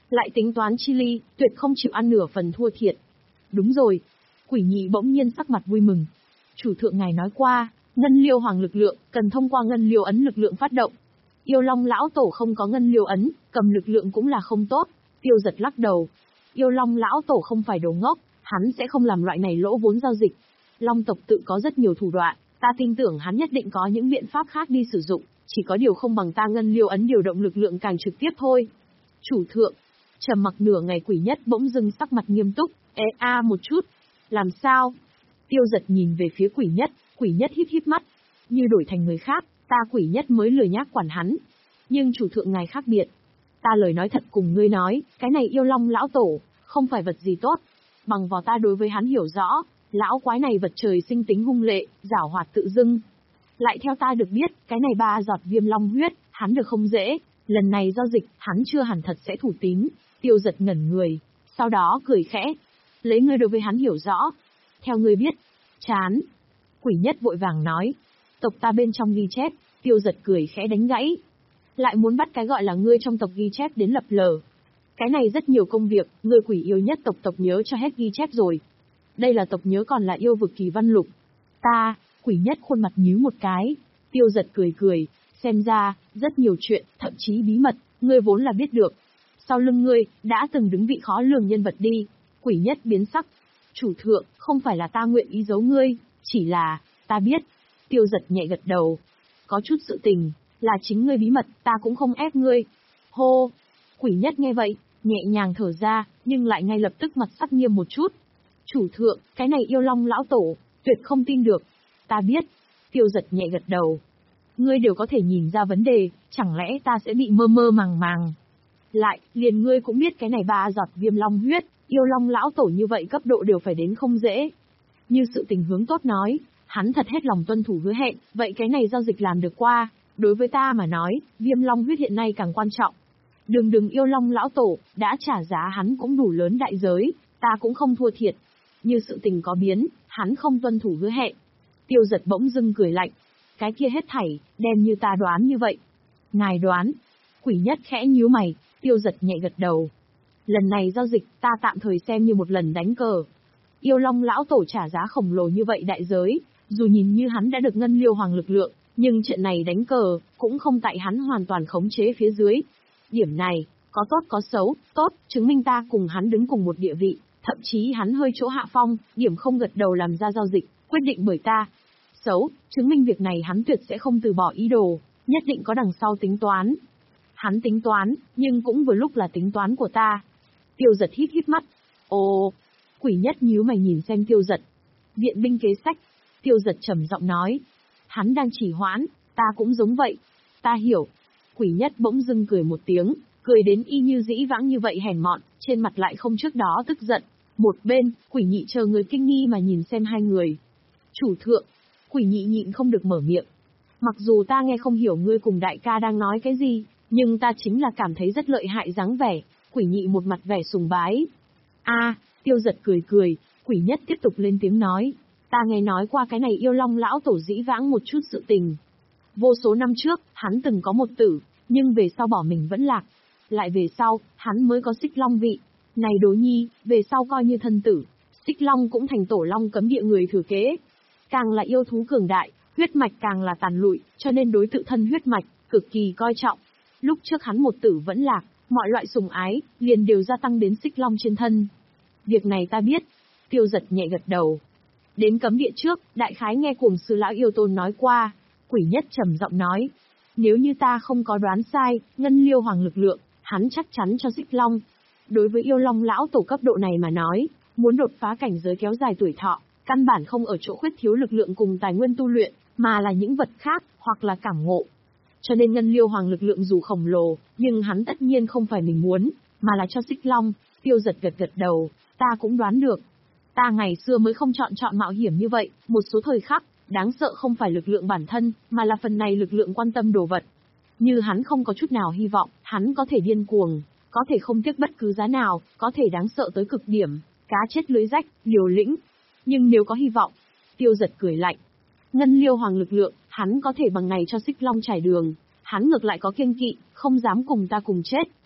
lại tính toán chi ly, tuyệt không chịu ăn nửa phần thua thiệt. Đúng rồi. Quỷ nhị bỗng nhiên sắc mặt vui mừng. Chủ thượng ngài nói qua, ngân liêu hoàng lực lượng, cần thông qua ngân liêu ấn lực lượng phát động. Yêu Long lão tổ không có ngân liêu ấn, cầm lực lượng cũng là không tốt. Tiêu Giật lắc đầu. Yêu Long lão tổ không phải đồ ngốc, hắn sẽ không làm loại này lỗ vốn giao dịch. Long tộc tự có rất nhiều thủ đoạn, ta tin tưởng hắn nhất định có những biện pháp khác đi sử dụng, chỉ có điều không bằng ta ngân liêu ấn điều động lực lượng càng trực tiếp thôi. Chủ thượng, trầm mặc nửa ngày Quỷ Nhất bỗng dưng sắc mặt nghiêm túc, ê a một chút. Làm sao? Tiêu Giật nhìn về phía Quỷ Nhất, Quỷ Nhất híp híp mắt. Như đổi thành người khác, ta Quỷ Nhất mới lười nhác quản hắn. Nhưng chủ thượng ngài khác biệt. Ta lời nói thật cùng ngươi nói, cái này Yêu Long lão tổ, không phải vật gì tốt. Bằng vào ta đối với hắn hiểu rõ, lão quái này vật trời sinh tính hung lệ, giảo hoạt tự dưng. Lại theo ta được biết, cái này ba giọt viêm long huyết, hắn được không dễ. Lần này giao dịch, hắn chưa hẳn thật sẽ thủ tín. Tiêu Giật ngẩn người, sau đó cười khẽ. Lấy ngươi đối với hắn hiểu rõ. Theo ngươi biết, chán. Quỷ Nhất vội vàng nói. Tộc ta bên trong ghi chép, Tiêu Giật cười khẽ đánh gãy. Lại muốn bắt cái gọi là ngươi trong tộc ghi chép đến lập lờ. Cái này rất nhiều công việc, ngươi Quỷ yêu nhất tộc tộc nhớ cho hết ghi chép rồi. Đây là tộc nhớ còn là yêu vực kỳ văn lục. Ta, Quỷ Nhất khuôn mặt nhíu một cái. Tiêu Giật cười cười, xem ra, rất nhiều chuyện, thậm chí bí mật, ngươi vốn là biết được. Sau lưng ngươi, đã từng đứng vị khó lường nhân vật đi. Quỷ Nhất biến sắc. Chủ thượng, không phải là ta nguyện ý giấu ngươi, chỉ là, ta biết. Tiêu Giật nhẹ gật đầu. Có chút sự tình, là chính ngươi bí mật, ta cũng không ép ngươi. Hô! Quỷ Nhất nghe vậy, nhẹ nhàng thở ra, nhưng lại ngay lập tức mặt sắc nghiêm một chút. Chủ thượng, cái này Yêu Long lão tổ, tuyệt không tin được. Ta biết. Tiêu Giật nhẹ gật đầu. Ngươi đều có thể nhìn ra vấn đề, chẳng lẽ ta sẽ bị mơ mơ màng màng. Lại, liền ngươi cũng biết cái này ba giọt viêm long huyết, Yêu Long lão tổ như vậy cấp độ đều phải đến không dễ. Như sự tình hướng tốt nói, hắn thật hết lòng tuân thủ hứa hẹn, vậy cái này giao dịch làm được qua, đối với ta mà nói, viêm long huyết hiện nay càng quan trọng. Đừng đừng Yêu Long lão tổ, đã trả giá hắn cũng đủ lớn đại giới, ta cũng không thua thiệt. Như sự tình có biến, hắn không tuân thủ hứa hẹn. Tiêu Giật bỗng dưng cười lạnh. Cái kia hết thảy, đen như ta đoán như vậy. Ngài đoán. Quỷ Nhất khẽ nhíu mày, Tiêu Giật nhẹ gật đầu. Lần này giao dịch, ta tạm thời xem như một lần đánh cờ. Yêu Long lão tổ trả giá khổng lồ như vậy đại giới, dù nhìn như hắn đã được ngân liêu hoàng lực lượng, nhưng trận này đánh cờ, cũng không tại hắn hoàn toàn khống chế phía dưới. Điểm này, có tốt có xấu, tốt, chứng minh ta cùng hắn đứng cùng một địa vị, thậm chí hắn hơi chỗ hạ phong, điểm không gật đầu làm ra giao dịch, quyết định bởi ta. Xấu, chứng minh việc này hắn tuyệt sẽ không từ bỏ ý đồ, nhất định có đằng sau tính toán. Hắn tính toán, nhưng cũng vừa lúc là tính toán của ta. Tiêu Giật híp híp mắt. Ồ, Quỷ Nhất nhíu mày nhìn xem Tiêu Giật. Viện binh kế sách. Tiêu Giật trầm giọng nói. Hắn đang chỉ hoãn, ta cũng giống vậy. Ta hiểu. Quỷ Nhất bỗng dưng cười một tiếng, cười đến y như dĩ vãng như vậy hèn mọn, trên mặt lại không trước đó tức giận. Một bên, Quỷ Nhị chờ người kinh nghi mà nhìn xem hai người. Chủ thượng. Quỷ Nhị nhịn không được mở miệng. Mặc dù ta nghe không hiểu ngươi cùng đại ca đang nói cái gì, nhưng ta chính là cảm thấy rất lợi hại dáng vẻ. Quỷ Nhị một mặt vẻ sùng bái. A, Tiêu Giật cười cười, Quỷ Nhất tiếp tục lên tiếng nói. Ta nghe nói qua cái này Yêu Long lão tổ dĩ vãng một chút sự tình. Vô số năm trước, hắn từng có một tử, nhưng về sau bỏ mình vẫn lạc. Lại về sau, hắn mới có Xích Long vị. Này Đỗ Nhi, về sau coi như thân tử. Xích Long cũng thành tổ long cấm địa người thừa kế. Càng là yêu thú cường đại, huyết mạch càng là tàn lụi, cho nên đối tự thân huyết mạch, cực kỳ coi trọng. Lúc trước hắn một tử vẫn lạc, mọi loại sùng ái, liền đều gia tăng đến Xích Long trên thân. Việc này ta biết. Tiêu Giật nhẹ gật đầu. Đến cấm địa trước, đại khái nghe Cuồng Sư lão yêu tôn nói qua. Quỷ Nhất trầm giọng nói. Nếu như ta không có đoán sai, ngân liêu hoàng lực lượng, hắn chắc chắn cho Xích Long. Đối với Yêu Long lão tổ cấp độ này mà nói, muốn đột phá cảnh giới kéo dài tuổi thọ, căn bản không ở chỗ khuyết thiếu lực lượng cùng tài nguyên tu luyện, mà là những vật khác, hoặc là cảm ngộ. Cho nên ngân liêu hoàng lực lượng dù khổng lồ, nhưng hắn tất nhiên không phải mình muốn, mà là cho Xích Long. Tiêu Giật gật gật đầu, ta cũng đoán được. Ta ngày xưa mới không chọn chọn mạo hiểm như vậy, một số thời khắc, đáng sợ không phải lực lượng bản thân, mà là phần này lực lượng quan tâm đồ vật. Như hắn không có chút nào hy vọng, hắn có thể điên cuồng, có thể không tiếc bất cứ giá nào, có thể đáng sợ tới cực điểm, cá chết lưới rách, liều lĩnh. Nhưng nếu có hy vọng, Tiêu Giật cười lạnh. Ngân liêu hoàng lực lượng, hắn có thể bằng này cho Xích Long trải đường, hắn ngược lại có kiêng kỵ, không dám cùng ta cùng chết.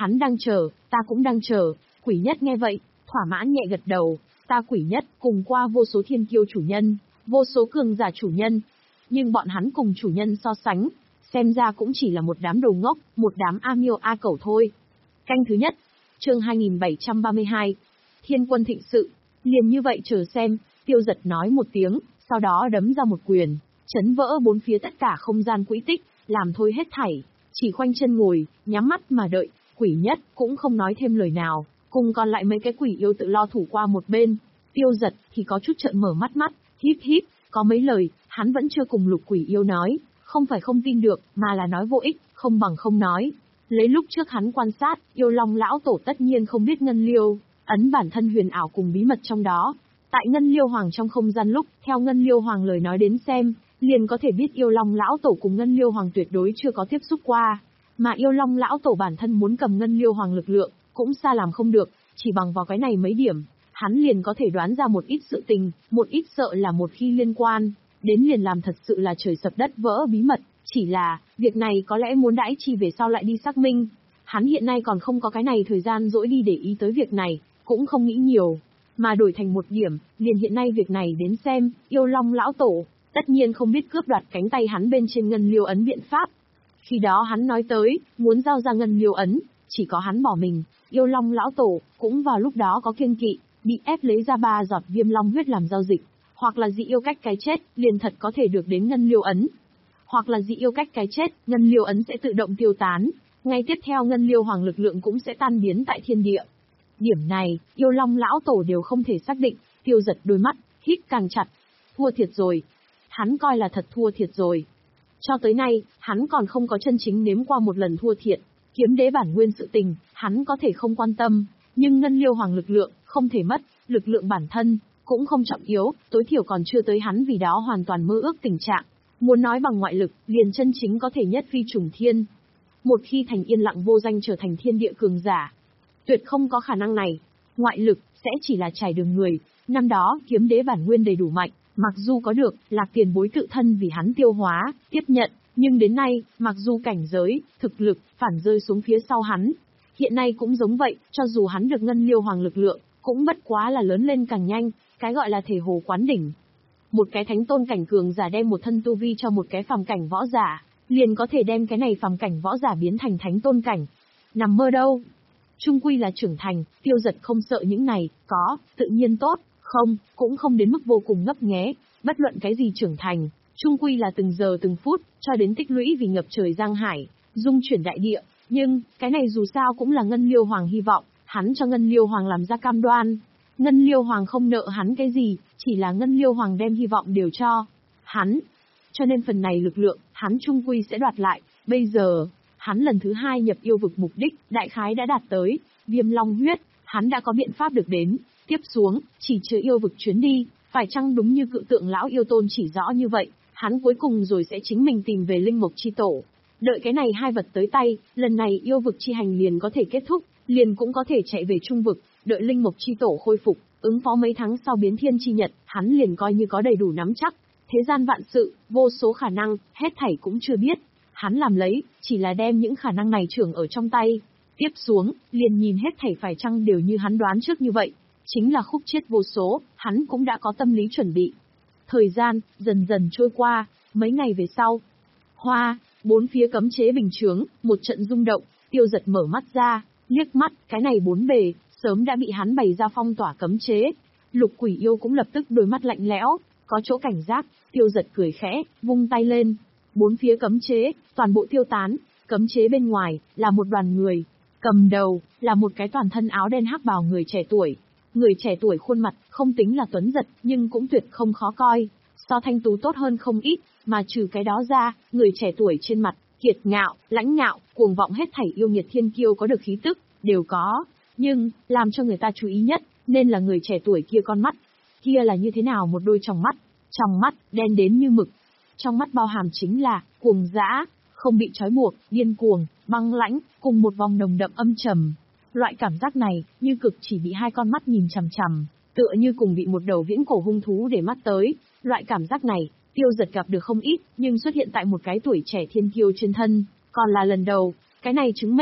Hắn đang chờ, ta cũng đang chờ. Quỷ nhất nghe vậy, thỏa mãn nhẹ gật đầu. Ta Quỷ nhất, cùng qua vô số thiên kiêu chủ nhân, vô số cường giả chủ nhân. Nhưng bọn hắn cùng chủ nhân so sánh, xem ra cũng chỉ là một đám đồ ngốc, một đám a miêu a cẩu thôi. Canh thứ nhất, chương hai nghìn bảy trăm ba mươi hai, Thiên quân thịnh sự. Liền như vậy chờ xem, Tiêu Giật nói một tiếng, sau đó đấm ra một quyền, chấn vỡ bốn phía tất cả không gian quỹ tích, làm thôi hết thảy, chỉ khoanh chân ngồi, nhắm mắt mà đợi. Quỷ nhất cũng không nói thêm lời nào, cùng còn lại mấy cái quỷ yêu tự lo thủ qua một bên. Tiêu Giật thì có chút trợn mở mắt mắt, híp híp, có mấy lời, hắn vẫn chưa cùng lục quỷ yêu nói, không phải không tin được, mà là nói vô ích, không bằng không nói. Lấy lúc trước hắn quan sát, yêu long lão tổ tất nhiên không biết ngân liêu ấn bản thân huyền ảo cùng bí mật trong đó. Tại ngân liêu hoàng trong không gian lúc, theo ngân liêu hoàng lời nói đến xem, liền có thể biết yêu long lão tổ cùng ngân liêu hoàng tuyệt đối chưa có tiếp xúc qua. Mà yêu long lão tổ bản thân muốn cầm ngân liêu hoàng lực lượng, cũng xa làm không được, chỉ bằng vào cái này mấy điểm, hắn liền có thể đoán ra một ít sự tình, một ít sợ là một khi liên quan, đến liền làm thật sự là trời sập đất vỡ bí mật, chỉ là, việc này có lẽ muốn đãi chi về sau lại đi xác minh. Hắn hiện nay còn không có cái này thời gian dỗi đi để ý tới việc này, cũng không nghĩ nhiều, mà đổi thành một điểm, liền hiện nay việc này đến xem, yêu long lão tổ, tất nhiên không biết cướp đoạt cánh tay hắn bên trên ngân liêu ấn biện pháp. Khi đó hắn nói tới, muốn giao ra ngân liêu ấn, chỉ có hắn bỏ mình, yêu long lão tổ, cũng vào lúc đó có kiêng kỵ, bị ép lấy ra ba giọt viêm long huyết làm giao dịch, hoặc là dị yêu cách cái chết, liền thật có thể được đến ngân liêu ấn. Hoặc là dị yêu cách cái chết, ngân liêu ấn sẽ tự động tiêu tán, ngay tiếp theo ngân liêu hoàng lực lượng cũng sẽ tan biến tại thiên địa. Điểm này, yêu long lão tổ đều không thể xác định. Tiêu Giật đôi mắt, hít càng chặt. Thua thiệt rồi. Hắn coi là thật thua thiệt rồi. Cho tới nay, hắn còn không có chân chính nếm qua một lần thua thiệt. Kiếm đế bản nguyên sự tình, hắn có thể không quan tâm, nhưng ngân liêu hoàng lực lượng, không thể mất, lực lượng bản thân, cũng không trọng yếu, tối thiểu còn chưa tới hắn vì đó hoàn toàn mơ ước tình trạng. Muốn nói bằng ngoại lực, liền chân chính có thể nhất phi trùng thiên. Một khi thành yên lặng vô danh trở thành thiên địa cường giả, tuyệt không có khả năng này. Ngoại lực, sẽ chỉ là trải đường người. Năm đó, kiếm đế bản nguyên đầy đủ mạnh, mặc dù có được, Lạc tiền bối tự thân vì hắn tiêu hóa, tiếp nhận, nhưng đến nay, mặc dù cảnh giới, thực lực, phản rơi xuống phía sau hắn. Hiện nay cũng giống vậy, cho dù hắn được ngân liêu hoàng lực lượng, cũng bất quá là lớn lên càng nhanh, cái gọi là thể hồ quán đỉnh. Một cái thánh tôn cảnh cường giả đem một thân tu vi cho một cái phàm cảnh võ giả, liền có thể đem cái này phàm cảnh võ giả biến thành thánh tôn cảnh. Nằm mơ đâu? Trung quy là trưởng thành, Tiêu Giật không sợ những này, có, tự nhiên tốt, không, cũng không đến mức vô cùng ngấp nghé, bất luận cái gì trưởng thành, trung quy là từng giờ từng phút, cho đến tích lũy vì ngập trời giang hải, dung chuyển đại địa, nhưng, cái này dù sao cũng là ngân liêu hoàng hy vọng, hắn cho ngân liêu hoàng làm ra cam đoan. Ngân liêu hoàng không nợ hắn cái gì, chỉ là ngân liêu hoàng đem hy vọng đều cho hắn. Cho nên phần này lực lượng, hắn trung quy sẽ đoạt lại, bây giờ, hắn lần thứ hai nhập yêu vực mục đích, đại khái đã đạt tới, viêm long huyết, hắn đã có biện pháp được đến, tiếp xuống, chỉ chờ yêu vực chuyến đi, phải chăng đúng như cự tượng lão yêu tôn chỉ rõ như vậy, hắn cuối cùng rồi sẽ chính mình tìm về linh mộc chi tổ. Đợi cái này hai vật tới tay, lần này yêu vực chi hành liền có thể kết thúc, liền cũng có thể chạy về trung vực, đợi linh mộc chi tổ khôi phục, ứng phó mấy tháng sau biến thiên chi nhật, hắn liền coi như có đầy đủ nắm chắc. Thế gian vạn sự, vô số khả năng, hết thảy cũng chưa biết. Hắn làm lấy, chỉ là đem những khả năng này trưởng ở trong tay. Tiếp xuống, liền nhìn hết thảy phải chăng đều như hắn đoán trước như vậy. Chính là khúc chiết vô số, hắn cũng đã có tâm lý chuẩn bị. Thời gian, dần dần trôi qua, mấy ngày về sau. Hoa, bốn phía cấm chế bình chướng, một trận rung động, Tiêu Giật mở mắt ra, liếc mắt, cái này bốn bề, sớm đã bị hắn bày ra phong tỏa cấm chế. Lục quỷ yêu cũng lập tức đôi mắt lạnh lẽo, có chỗ cảnh giác, Tiêu Giật cười khẽ, vung tay lên. Bốn phía cấm chế, toàn bộ tiêu tán, cấm chế bên ngoài, là một đoàn người. Cầm đầu, là một cái toàn thân áo đen hắc bào người trẻ tuổi. Người trẻ tuổi khuôn mặt, không tính là tuấn giật, nhưng cũng tuyệt không khó coi. So thanh tú tốt hơn không ít, mà trừ cái đó ra, người trẻ tuổi trên mặt, kiệt ngạo, lãnh ngạo, cuồng vọng hết thảy yêu nghiệt thiên kiêu có được khí tức, đều có. Nhưng, làm cho người ta chú ý nhất, nên là người trẻ tuổi kia con mắt. Kia là như thế nào một đôi tròng mắt, trong mắt, đen đến như mực. Trong mắt bao hàm chính là, cuồng dã, không bị trói buộc, điên cuồng, băng lãnh, cùng một vòng nồng đậm âm trầm. Loại cảm giác này, như cực chỉ bị hai con mắt nhìn chằm chằm, tựa như cùng bị một đầu viễn cổ hung thú để mắt tới. Loại cảm giác này, Tiêu Giật gặp được không ít, nhưng xuất hiện tại một cái tuổi trẻ thiên kiêu trên thân, còn là lần đầu. Cái này chứng minh,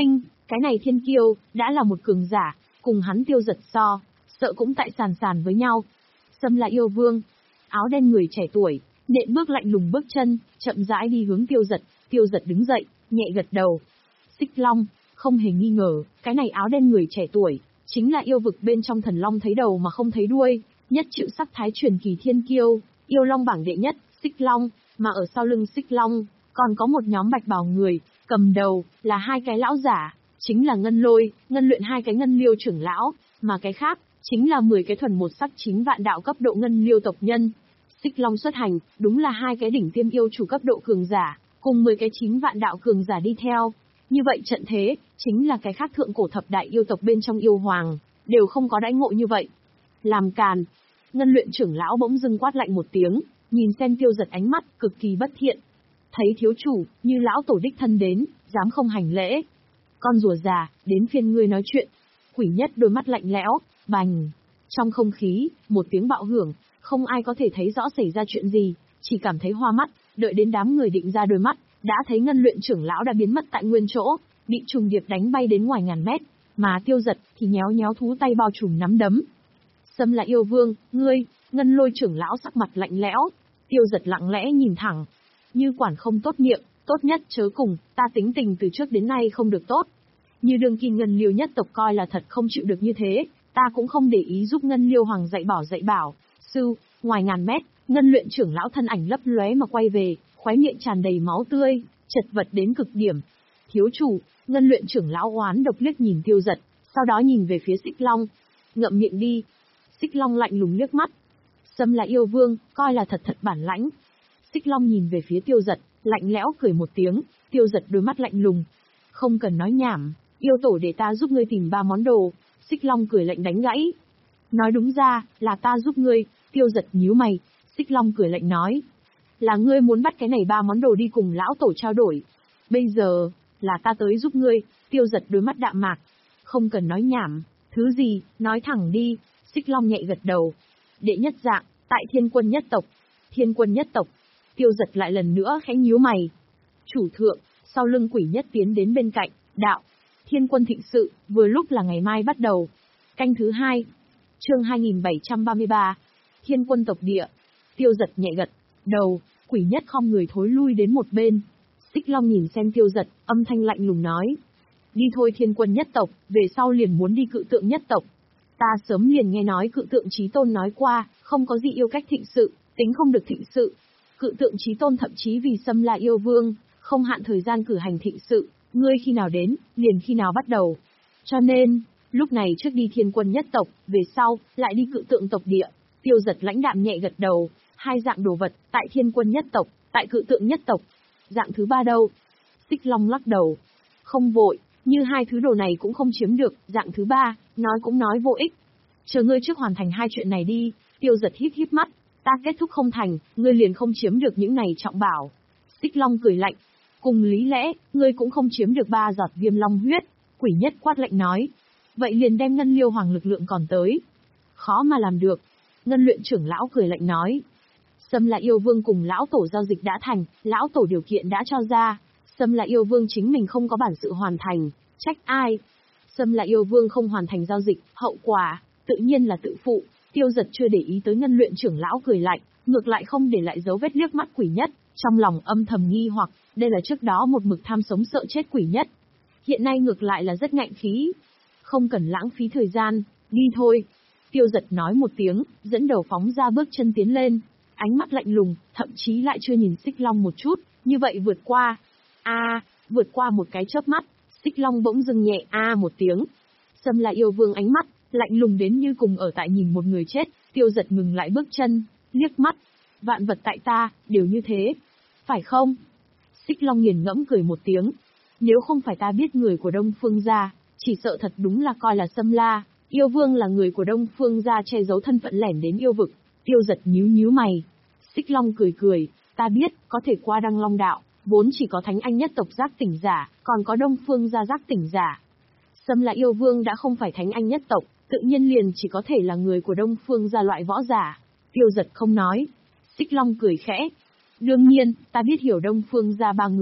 Cái này thiên kiêu, đã là một cường giả, cùng hắn Tiêu Giật so, sợ cũng tại sàn sàn với nhau. Sâm La yêu vương, áo đen người trẻ tuổi, nện bước lạnh lùng bước chân, chậm rãi đi hướng Tiêu Giật. Tiêu Giật đứng dậy, nhẹ gật đầu. Xích Long, không hề nghi ngờ, cái này áo đen người trẻ tuổi, chính là yêu vực bên trong thần long thấy đầu mà không thấy đuôi, nhất chịu sắc thái truyền kỳ thiên kiêu, yêu long bảng đệ nhất, Xích Long, mà ở sau lưng Xích Long, còn có một nhóm bạch bào người, cầm đầu, là hai cái lão giả, chính là Ngân Lôi, Ngân Luyện hai cái Ngân Liêu trưởng lão, mà cái khác, chính là mười cái thuần một sắc chín vạn đạo cấp độ Ngân Liêu tộc nhân. Xích Long xuất hành, đúng là hai cái đỉnh tiêm yêu chủ cấp độ cường giả, cùng mười cái chín vạn đạo cường giả đi theo. Như vậy trận thế, chính là cái khác thượng cổ thập đại yêu tộc bên trong yêu hoàng, đều không có đãi ngộ như vậy. Làm càn, Ngân Luyện trưởng lão bỗng dưng quát lạnh một tiếng, nhìn xem Tiêu Giật ánh mắt cực kỳ bất thiện. Thấy thiếu chủ, như lão tổ đích thân đến, dám không hành lễ. Con rùa già, đến phiên ngươi nói chuyện. Quỷ Nhất đôi mắt lạnh lẽo, bành. Trong không khí, một tiếng bạo hưởng, không ai có thể thấy rõ xảy ra chuyện gì, chỉ cảm thấy hoa mắt, đợi đến đám người định ra đôi mắt, đã thấy Ngân Luyện trưởng lão đã biến mất tại nguyên chỗ, bị trùng điệp đánh bay đến ngoài ngàn mét, mà Tiêu Giật thì nhéo nhéo thú tay bao trùm nắm đấm. Sâm La yêu vương, ngươi, Ngân Lôi trưởng lão sắc mặt lạnh lẽo, Tiêu Giật lặng lẽ nhìn thẳng, như quản không tốt miệng, tốt nhất chớ cùng, ta tính tình từ trước đến nay không được tốt. Như đương kim Ngân Liêu nhất tộc coi là thật không chịu được như thế, ta cũng không để ý giúp Ngân Liêu hoàng dạy bảo dạy bảo. Sư, ngoài ngàn mét, Ngân Luyện trưởng lão thân ảnh lấp lóe mà quay về, khóe miệng tràn đầy máu tươi, chật vật đến cực điểm. Thiếu chủ, Ngân Luyện trưởng lão oán độc liếc nhìn Tiêu Giật, sau đó nhìn về phía Xích Long. Ngậm miệng đi. Xích Long lạnh lùng liếc mắt. Sâm La yêu vương, coi là thật thật bản lãnh. Xích Long nhìn về phía Tiêu Giật, lạnh lẽo cười một tiếng. Tiêu Giật đôi mắt lạnh lùng. Không cần nói nhảm, yêu tổ để ta giúp ngươi tìm ba món đồ. Xích Long cười lạnh đánh gãy. Nói đúng ra, là ta giúp ngươi. Tiêu Giật nhíu mày. Xích Long cười lạnh nói. Là ngươi muốn bắt cái này ba món đồ đi cùng lão tổ trao đổi. Bây giờ, là ta tới giúp ngươi. Tiêu Giật đôi mắt đạm mạc. Không cần nói nhảm, thứ gì, nói thẳng đi. Xích Long nhẹ gật đầu. Đệ nhất dạng, tại Thiên Quân nhất tộc. Thiên Quân nhất tộc. Tiêu Giật lại lần nữa khẽ nhíu mày. Chủ thượng, sau lưng Quỷ Nhất tiến đến bên cạnh, đạo. Thiên Quân thịnh sự, vừa lúc là ngày mai bắt đầu. Canh thứ hai. Chương hai nghìn bảy trăm ba mươi ba. Thiên Quân tộc địa. Tiêu Giật nhẹ gật đầu, Quỷ Nhất khom người thối lui đến một bên. Xích Long nhìn xem Tiêu Giật, âm thanh lạnh lùng nói. Đi thôi Thiên Quân nhất tộc, về sau liền muốn đi Cự Tượng nhất tộc. Ta sớm liền nghe nói Cự Tượng Chí Tôn nói qua, không có gì yêu cách thịnh sự, tính không được thịnh sự. Cự Tượng Chí Tôn thậm chí vì Sâm La yêu vương, không hạn thời gian cử hành thịnh sự, ngươi khi nào đến, liền khi nào bắt đầu. Cho nên, lúc này trước đi Thiên Quân nhất tộc, về sau, lại đi Cự Tượng tộc địa. Tiêu Giật lãnh đạm nhẹ gật đầu, hai dạng đồ vật, tại Thiên Quân nhất tộc, tại Cự Tượng nhất tộc. Dạng thứ ba đâu? Xích Long lắc đầu. Không vội, như hai thứ đồ này cũng không chiếm được, dạng thứ ba, nói cũng nói vô ích. Chờ ngươi trước hoàn thành hai chuyện này đi. Tiêu Giật híp híp mắt, ta kết thúc không thành, ngươi liền không chiếm được những này trọng bảo. Xích Long cười lạnh. Cùng lý lẽ, ngươi cũng không chiếm được ba giọt viêm long huyết. Quỷ Nhất quát lạnh nói. Vậy liền đem Ngân Liêu hoàng lực lượng còn tới. Khó mà làm được. Ngân Luyện trưởng lão cười lạnh nói. Sâm La yêu vương cùng lão tổ giao dịch đã thành, lão tổ điều kiện đã cho ra. Sâm La yêu vương chính mình không có bản sự hoàn thành, trách ai? Sâm La yêu vương không hoàn thành giao dịch, hậu quả, tự nhiên là tự phụ. Tiêu Giật chưa để ý tới Ngân Luyện trưởng lão cười lạnh, ngược lại không để lại dấu vết liếc mắt Quỷ Nhất, trong lòng âm thầm nghi hoặc, đây là trước đó một mực tham sống sợ chết Quỷ Nhất. Hiện nay ngược lại là rất ngạnh khí. Không cần lãng phí thời gian, đi thôi. Tiêu Giật nói một tiếng, dẫn đầu phóng ra bước chân tiến lên. Ánh mắt lạnh lùng, thậm chí lại chưa nhìn Xích Long một chút, như vậy vượt qua. A, à, vượt qua một cái chớp mắt, Xích Long bỗng dừng nhẹ a à một tiếng. Sâm La yêu vương ánh mắt lạnh lùng đến như cùng ở tại nhìn một người chết. Tiêu Giật ngừng lại bước chân, liếc mắt. Vạn vật tại ta đều như thế, phải không? Xích Long nghiền ngẫm cười một tiếng. Nếu không phải ta biết người của Đông Phương gia, chỉ sợ thật đúng là coi là Sâm La yêu vương là người của Đông Phương gia che giấu thân phận lẻn đến yêu vực. Tiêu Giật nhíu nhíu mày. Xích Long cười cười, ta biết, có thể qua Đăng Long đạo, vốn chỉ có Thánh Anh nhất tộc giác tỉnh giả, còn có Đông Phương gia giác tỉnh giả. Sâm La yêu vương đã không phải Thánh Anh nhất tộc, tự nhiên liền chỉ có thể là người của Đông Phương gia loại võ giả. Tiêu Giật không nói. Xích Long cười khẽ. Đương nhiên, ta biết hiểu Đông Phương gia ba người,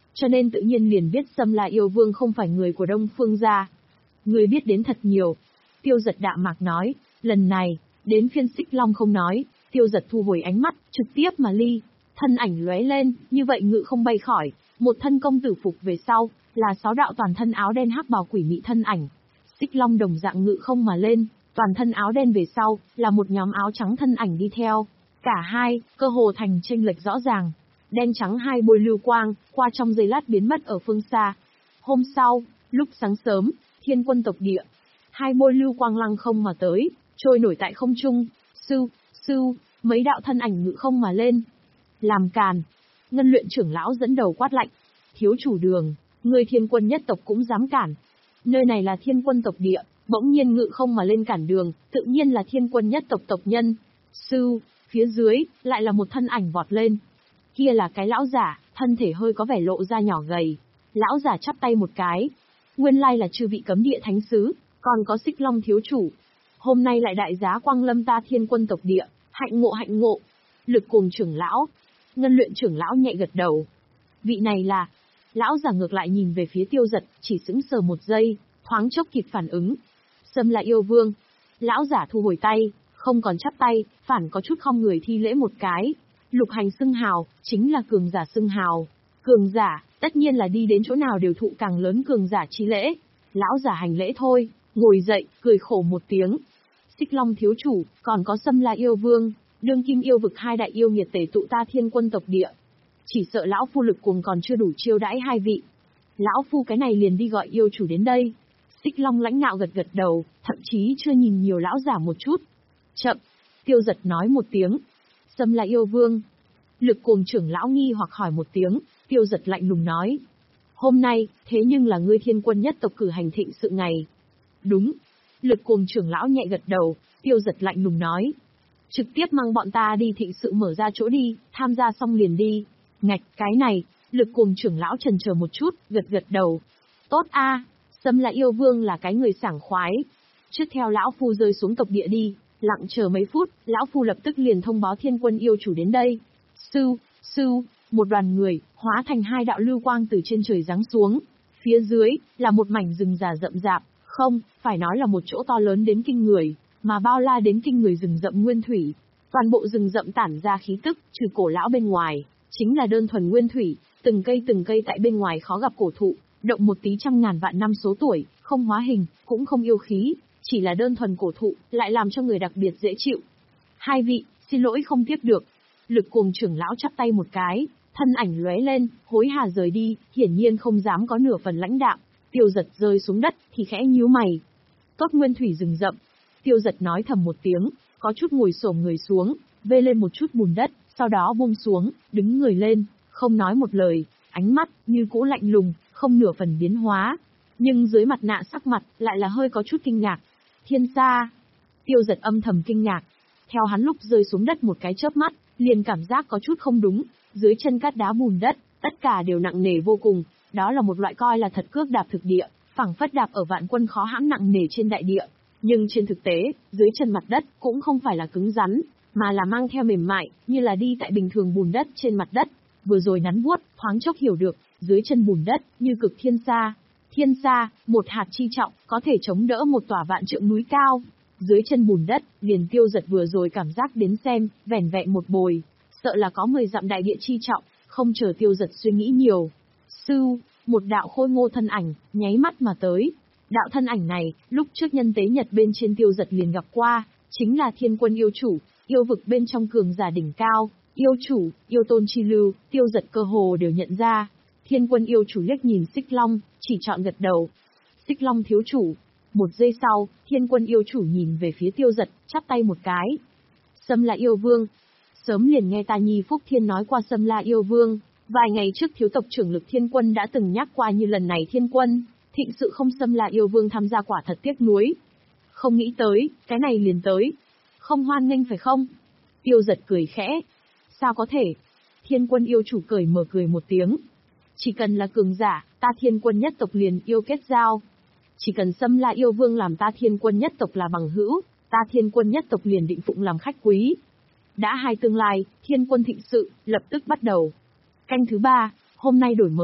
cho nên tự nhiên liền biết Sâm La Yêu Vương không phải người của Đông Phương gia. Người biết đến thật nhiều. Tiêu Giật đạm mạc nói, lần này, đến phiên Xích Long không nói, Tiêu Giật thu hồi ánh mắt, trực tiếp mà ly, thân ảnh lóe lên, như vậy ngự không bay khỏi, một thân công tử phục về sau, là sáu đạo toàn thân áo đen hắc bào quỷ mị thân ảnh. Xích Long đồng dạng ngự không mà lên, toàn thân áo đen về sau, là một nhóm áo trắng thân ảnh đi theo. Cả hai, cơ hồ thành chênh lệch rõ ràng. Đen trắng hai bôi lưu quang, qua trong giây lát biến mất ở phương xa. Hôm sau, lúc sáng sớm, Thiên Quân tộc địa, hai bôi lưu quang lăng không mà tới, trôi nổi tại không trung, sư, sư, mấy đạo thân ảnh ngự không mà lên. Làm càn, Ngân Luyện trưởng lão dẫn đầu quát lạnh, thiếu chủ Đường, người Thiên Quân nhất tộc cũng dám cản. Nơi này là Thiên Quân tộc địa, bỗng nhiên ngự không mà lên cản đường, tự nhiên là Thiên Quân nhất tộc tộc nhân. Sư, phía dưới, lại là một thân ảnh vọt lên. Kia là cái lão giả, thân thể hơi có vẻ lộ ra nhỏ gầy. Lão giả chắp tay một cái. Nguyên lai là chư vị cấm địa thánh sứ, còn có Xích Long thiếu chủ. Hôm nay lại đại giá quang lâm ta Thiên Quân tộc địa, hạnh ngộ hạnh ngộ. Lực Cuồng trưởng lão, Ngân Luyện trưởng lão nhẹ gật đầu. Vị này là... Lão giả ngược lại nhìn về phía Tiêu Giật, chỉ sững sờ một giây, thoáng chốc kịp phản ứng. Sâm La Yêu Vương. Lão giả thu hồi tay, không còn chắp tay, phản có chút không người thi lễ một cái. Lục hành xưng hào, chính là cường giả xưng hào. Cường giả, tất nhiên là đi đến chỗ nào đều thụ càng lớn cường giả chi lễ. Lão giả hành lễ thôi, ngồi dậy, cười khổ một tiếng. Xích Long thiếu chủ, còn có Sâm La Yêu Vương, đương kim yêu vực hai đại yêu nghiệt tể tụ ta Thiên Quân tộc địa. Chỉ sợ lão phu Lực Cuồng còn chưa đủ chiêu đãi hai vị. Lão phu cái này liền đi gọi yêu chủ đến đây. Xích Long lãnh ngạo gật gật đầu, thậm chí chưa nhìn nhiều lão giả một chút. Chậm, Tiêu Giật nói một tiếng. Sâm La Yêu Vương. Lực Cuồng trưởng lão nghi hoặc hỏi một tiếng, Tiêu Giật lạnh lùng nói. Hôm nay, thế nhưng là ngươi Thiên Quân nhất tộc cử hành thịnh sự ngày. Đúng. Lực Cuồng trưởng lão nhẹ gật đầu, Tiêu Giật lạnh lùng nói. Trực tiếp mang bọn ta đi thịnh sự mở ra chỗ đi, tham gia xong liền đi. Ngạch, cái này, Lực Cuồng trưởng lão chần chờ một chút, gật gật đầu. Tốt a, Sâm La Yêu Vương là cái người sảng khoái. Trước theo lão phu rơi xuống tộc địa đi, lặng chờ mấy phút, lão phu lập tức liền thông báo Thiên Quân yêu chủ đến đây. Sư, sư, một đoàn người, hóa thành hai đạo lưu quang từ trên trời giáng xuống. Phía dưới, là một mảnh rừng già rậm rạp, không, phải nói là một chỗ to lớn đến kinh người, mà bao la đến kinh người rừng rậm nguyên thủy. Toàn bộ rừng rậm tản ra khí tức, trừ cổ lão bên ngoài, chính là đơn thuần nguyên thủy, từng cây từng cây tại bên ngoài khó gặp cổ thụ, động một tí trăm ngàn vạn năm số tuổi, không hóa hình, cũng không yêu khí, chỉ là đơn thuần cổ thụ, lại làm cho người đặc biệt dễ chịu. Hai vị, xin lỗi không tiếp được. Lực Cuồng trưởng lão chắp tay một cái, thân ảnh lóe lên, hối hả rời đi, hiển nhiên không dám có nửa phần lãnh đạm. Tiêu Giật rơi xuống đất, thì khẽ nhíu mày. Tốt nguyên thủy rừng rậm. Tiêu Giật nói thầm một tiếng, có chút ngồi xổm người xuống, vê lên một chút bùn đất, sau đó buông xuống, đứng người lên, không nói một lời, ánh mắt như cũ lạnh lùng, không nửa phần biến hóa. Nhưng dưới mặt nạ sắc mặt, lại là hơi có chút kinh ngạc. Thiên Sa. Tiêu Giật âm thầm kinh ngạc. Theo hắn lúc rơi xuống đất một cái chớp mắt, liền cảm giác có chút không đúng, dưới chân cát đá bùn đất, tất cả đều nặng nề vô cùng, đó là một loại coi là thật cước đạp thực địa, phẳng phất đạp ở vạn quân khó hãm nặng nề trên đại địa. Nhưng trên thực tế, dưới chân mặt đất cũng không phải là cứng rắn, mà là mang theo mềm mại, như là đi tại bình thường bùn đất trên mặt đất. Vừa rồi nắn vuốt, thoáng chốc hiểu được, dưới chân bùn đất, như cực thiên sa. Thiên sa, một hạt chi trọng, có thể chống đỡ một tòa vạn trượng núi cao. Dưới chân bùn đất, liền Tiêu Giật vừa rồi cảm giác đến xem, vẻn vẹn một bồi, sợ là có mười dặm đại địa chi trọng, không chờ Tiêu Giật suy nghĩ nhiều. Sư, một đạo khôi ngô thân ảnh, nháy mắt mà tới. Đạo thân ảnh này, lúc trước nhân tế nhật bên trên Tiêu Giật liền gặp qua, chính là Thiên Quân yêu chủ, yêu vực bên trong cường giả đỉnh cao, yêu chủ, yêu tôn chi lưu, Tiêu Giật cơ hồ đều nhận ra. Thiên Quân yêu chủ liếc nhìn Xích Long, chỉ chọn gật đầu. Xích Long thiếu chủ. Một giây sau, Thiên Quân yêu chủ nhìn về phía Tiêu Giật, chắp tay một cái. Sâm La Yêu Vương. Sớm liền nghe ta Nhi Phúc Thiên nói qua Sâm La Yêu Vương, vài ngày trước thiếu tộc trưởng Lực Thiên Quân đã từng nhắc qua, như lần này Thiên Quân, thịnh sự không Sâm La Yêu Vương tham gia quả thật tiếc nuối. Không nghĩ tới, cái này liền tới. Không hoan nghênh phải không? Tiêu Giật cười khẽ. Sao có thể? Thiên Quân yêu chủ cười mở cười một tiếng. Chỉ cần là cường giả, ta Thiên Quân nhất tộc liền yêu kết giao. Chỉ cần Sâm La Yêu Vương làm ta Thiên Quân nhất tộc là bằng hữu, ta Thiên Quân nhất tộc liền định phụng làm khách quý. Đã hai tương lai, Thiên Quân thịnh sự, lập tức bắt đầu. Canh thứ ba, hôm nay đổi mới,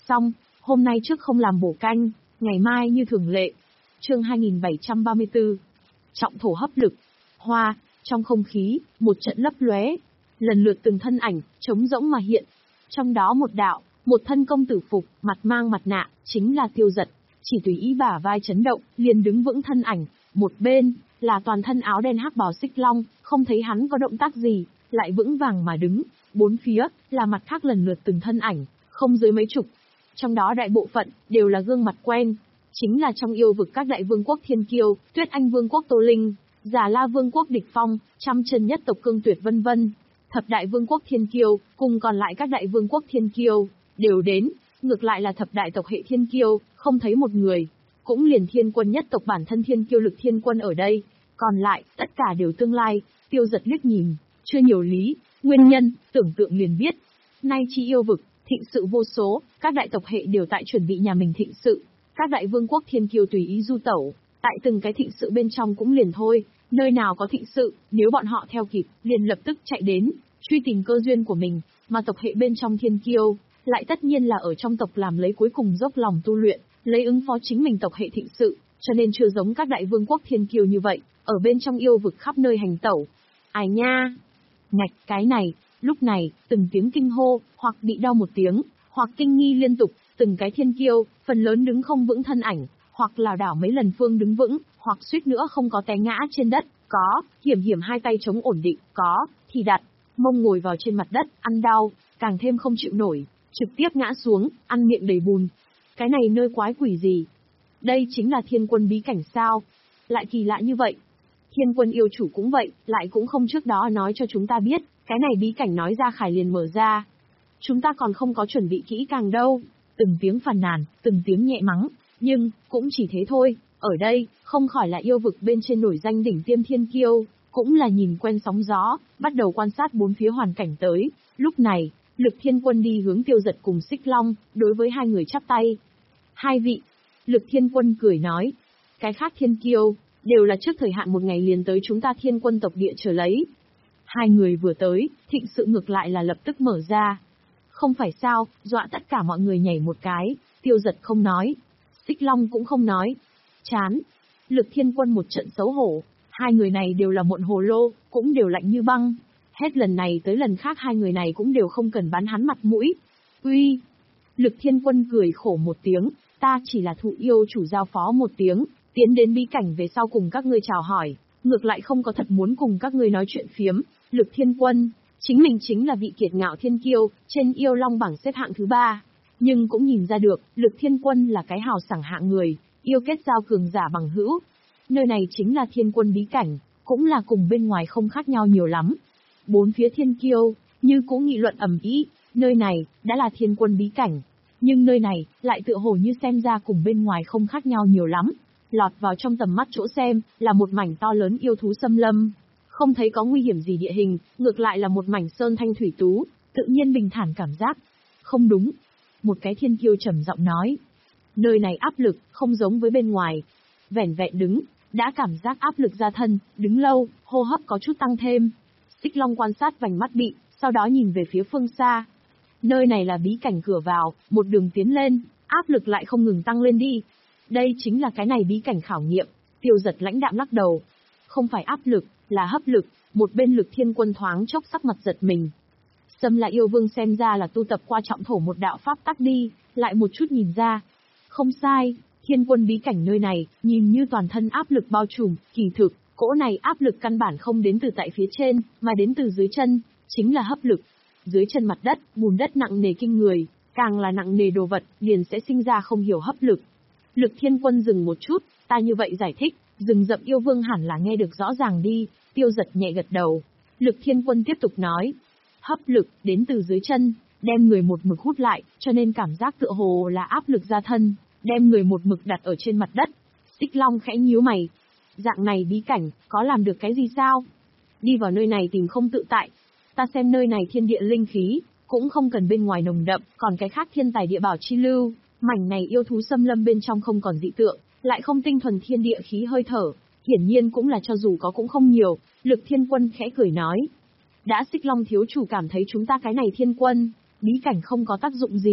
xong, hôm nay trước không làm bổ canh, ngày mai như thường lệ. Chương hai nghìn bảy trăm ba mươi tư. Trọng thổ hấp lực. Hoa, trong không khí, một trận lấp lóe, lần lượt từng thân ảnh, trống rỗng mà hiện. Trong đó một đạo, một thân công tử phục, mặt mang mặt nạ, chính là Tiêu Dật, chỉ tùy ý bả vai chấn động, liền đứng vững thân ảnh. Một bên, là toàn thân áo đen hắc bào Xích Long, không thấy hắn có động tác gì, lại vững vàng mà đứng. Bốn phía, là mặt khác lần lượt từng thân ảnh, không dưới mấy chục. Trong đó đại bộ phận, đều là gương mặt quen. Chính là trong yêu vực các đại vương quốc thiên kiêu, Tuyết Anh vương quốc Tô Linh, Giả La vương quốc Địch Phong, trăm chân nhất tộc Cương Tuyệt vân vân. Thập đại vương quốc thiên kiêu, cùng còn lại các đại vương quốc thiên kiêu, đều đến. Ngược lại là thập đại tộc hệ thiên kiêu, không thấy một người. Cũng liền thiên quân nhất tộc bản thân thiên kiêu Lực Thiên Quân ở đây. Còn lại, tất cả đều tương lai. Tiêu Dật liếc nhìn, chưa nhiều lý, nguyên nhân, tưởng tượng liền biết. Nay chi yêu vực, thịnh sự vô số, các đại tộc hệ đều tại chuẩn bị nhà mình thịnh sự. Các đại vương quốc thiên kiêu tùy ý du tẩu, tại từng cái thịnh sự bên trong cũng liền thôi, nơi nào có thịnh sự, nếu bọn họ theo kịp, liền lập tức chạy đến, truy tìm cơ duyên của mình, mà tộc hệ bên trong thiên kiêu, lại tất nhiên là ở trong tộc làm lấy cuối cùng dốc lòng tu luyện, lấy ứng phó chính mình tộc hệ thịnh sự, cho nên chưa giống các đại vương quốc thiên kiêu như vậy, ở bên trong yêu vực khắp nơi hành tẩu. Ai nha! Ngạch cái này, lúc này, từng tiếng kinh hô, hoặc bị đau một tiếng, hoặc kinh nghi liên tục, từng cái thiên kiêu, phần lớn đứng không vững thân ảnh, hoặc lảo đảo mấy lần phương đứng vững, hoặc suýt nữa không có té ngã trên đất, có, hiểm hiểm hai tay chống ổn định, có, thì đặt, mông ngồi vào trên mặt đất, ăn đau, càng thêm không chịu nổi, trực tiếp ngã xuống, ăn miệng đầy bùn. Cái này nơi quái quỷ gì? Đây chính là thiên quân bí cảnh sao? Lại kỳ lạ như vậy. Thiên quân yêu chủ cũng vậy, lại cũng không trước đó nói cho chúng ta biết, cái này bí cảnh nói ra khải liền mở ra. Chúng ta còn không có chuẩn bị kỹ càng đâu. Từng tiếng phàn nàn, từng tiếng nhẹ mắng, nhưng, cũng chỉ thế thôi, ở đây, không khỏi là yêu vực bên trên nổi danh đỉnh tiêm thiên kiêu, cũng là nhìn quen sóng gió, bắt đầu quan sát bốn phía hoàn cảnh tới. Lúc này, Lực Thiên Quân đi hướng Tiêu Dật cùng Xích Long, đối với hai người chắp tay. Hai vị, Lực Thiên Quân cười nói, cái khác thiên kiêu, đều là trước thời hạn một ngày liền tới chúng ta thiên quân tộc địa trở lấy. Hai người vừa tới, thịnh sự ngược lại là lập tức mở ra. Không phải sao, dọa tất cả mọi người nhảy một cái, Tiêu Dật không nói. Xích Long cũng không nói. Chán. Lực Thiên Quân một trận xấu hổ. Hai người này đều là muộn hồ lô, cũng đều lạnh như băng. Hết lần này tới lần khác hai người này cũng đều không cần bán hắn mặt mũi. Uy. Lực Thiên Quân cười khổ một tiếng, ta chỉ là thụ yêu chủ giao phó một tiếng, tiến đến bí cảnh về sau cùng các ngươi chào hỏi, ngược lại không có thật muốn cùng các ngươi nói chuyện phiếm. Lực Thiên Quân, chính mình chính là vị kiệt ngạo thiên kiêu, trên yêu long bảng xếp hạng thứ ba. Nhưng cũng nhìn ra được, Lực Thiên Quân là cái hào sảng hạng người, yêu kết giao cường giả bằng hữu. Nơi này chính là thiên quân bí cảnh, cũng là cùng bên ngoài không khác nhau nhiều lắm. Bốn phía thiên kiêu, như cũng nghị luận ầm ĩ, nơi này, đã là thiên quân bí cảnh. Nhưng nơi này, lại tựa hồ như xem ra cùng bên ngoài không khác nhau nhiều lắm. Lọt vào trong tầm mắt chỗ xem, là một mảnh to lớn yêu thú xâm lâm. Không thấy có nguy hiểm gì địa hình, ngược lại là một mảnh sơn thanh thủy tú, tự nhiên bình thản cảm giác. Không đúng. Một cái thiên kiêu trầm giọng nói. Nơi này áp lực, không giống với bên ngoài. Vẻn vẹn đứng, đã cảm giác áp lực ra thân, đứng lâu, hô hấp có chút tăng thêm. Xích Long quan sát vành mắt bị, sau đó nhìn về phía phương xa. Nơi này là bí cảnh cửa vào, một đường tiến lên, áp lực lại không ngừng tăng lên đi. Đây chính là cái này bí cảnh khảo nghiệm. Tiêu Dật lãnh đạm lắc đầu. Không phải áp lực, là hấp lực. Một bên Lực Thiên Quân thoáng chốc sắc mặt giật mình. Xâm là yêu vương xem ra là tu tập qua trọng thổ một đạo pháp tắc đi, lại một chút nhìn ra. Không sai, thiên quân bí cảnh nơi này, nhìn như toàn thân áp lực bao trùm, kỳ thực, cỗ này áp lực căn bản không đến từ tại phía trên, mà đến từ dưới chân, chính là hấp lực. Dưới chân mặt đất, bùn đất nặng nề kinh người, càng là nặng nề đồ vật, liền sẽ sinh ra không hiểu hấp lực. Lực Thiên Quân dừng một chút, ta như vậy giải thích, rừng rậm yêu vương hẳn là nghe được rõ ràng đi. Tiêu Dật nhẹ gật đầu. Lực Thiên Quân tiếp tục nói, hấp lực đến từ dưới chân, đem người một mực hút lại, cho nên cảm giác tựa hồ là áp lực ra thân, đem người một mực đặt ở trên mặt đất. Xích Long khẽ nhíu mày. Dạng này bí cảnh, có làm được cái gì sao? Đi vào nơi này tìm không tự tại. Ta xem nơi này thiên địa linh khí, cũng không cần bên ngoài nồng đậm, còn cái khác thiên tài địa bảo chi lưu, mảnh này yêu thú xâm lâm bên trong không còn dị tượng, lại không tinh thuần thiên địa khí hơi thở, hiển nhiên cũng là cho dù có cũng không nhiều. Lực Thiên Quân khẽ cười nói. Đã Xích Long thiếu chủ cảm thấy chúng ta cái này thiên quân, bí cảnh không có tác dụng gì,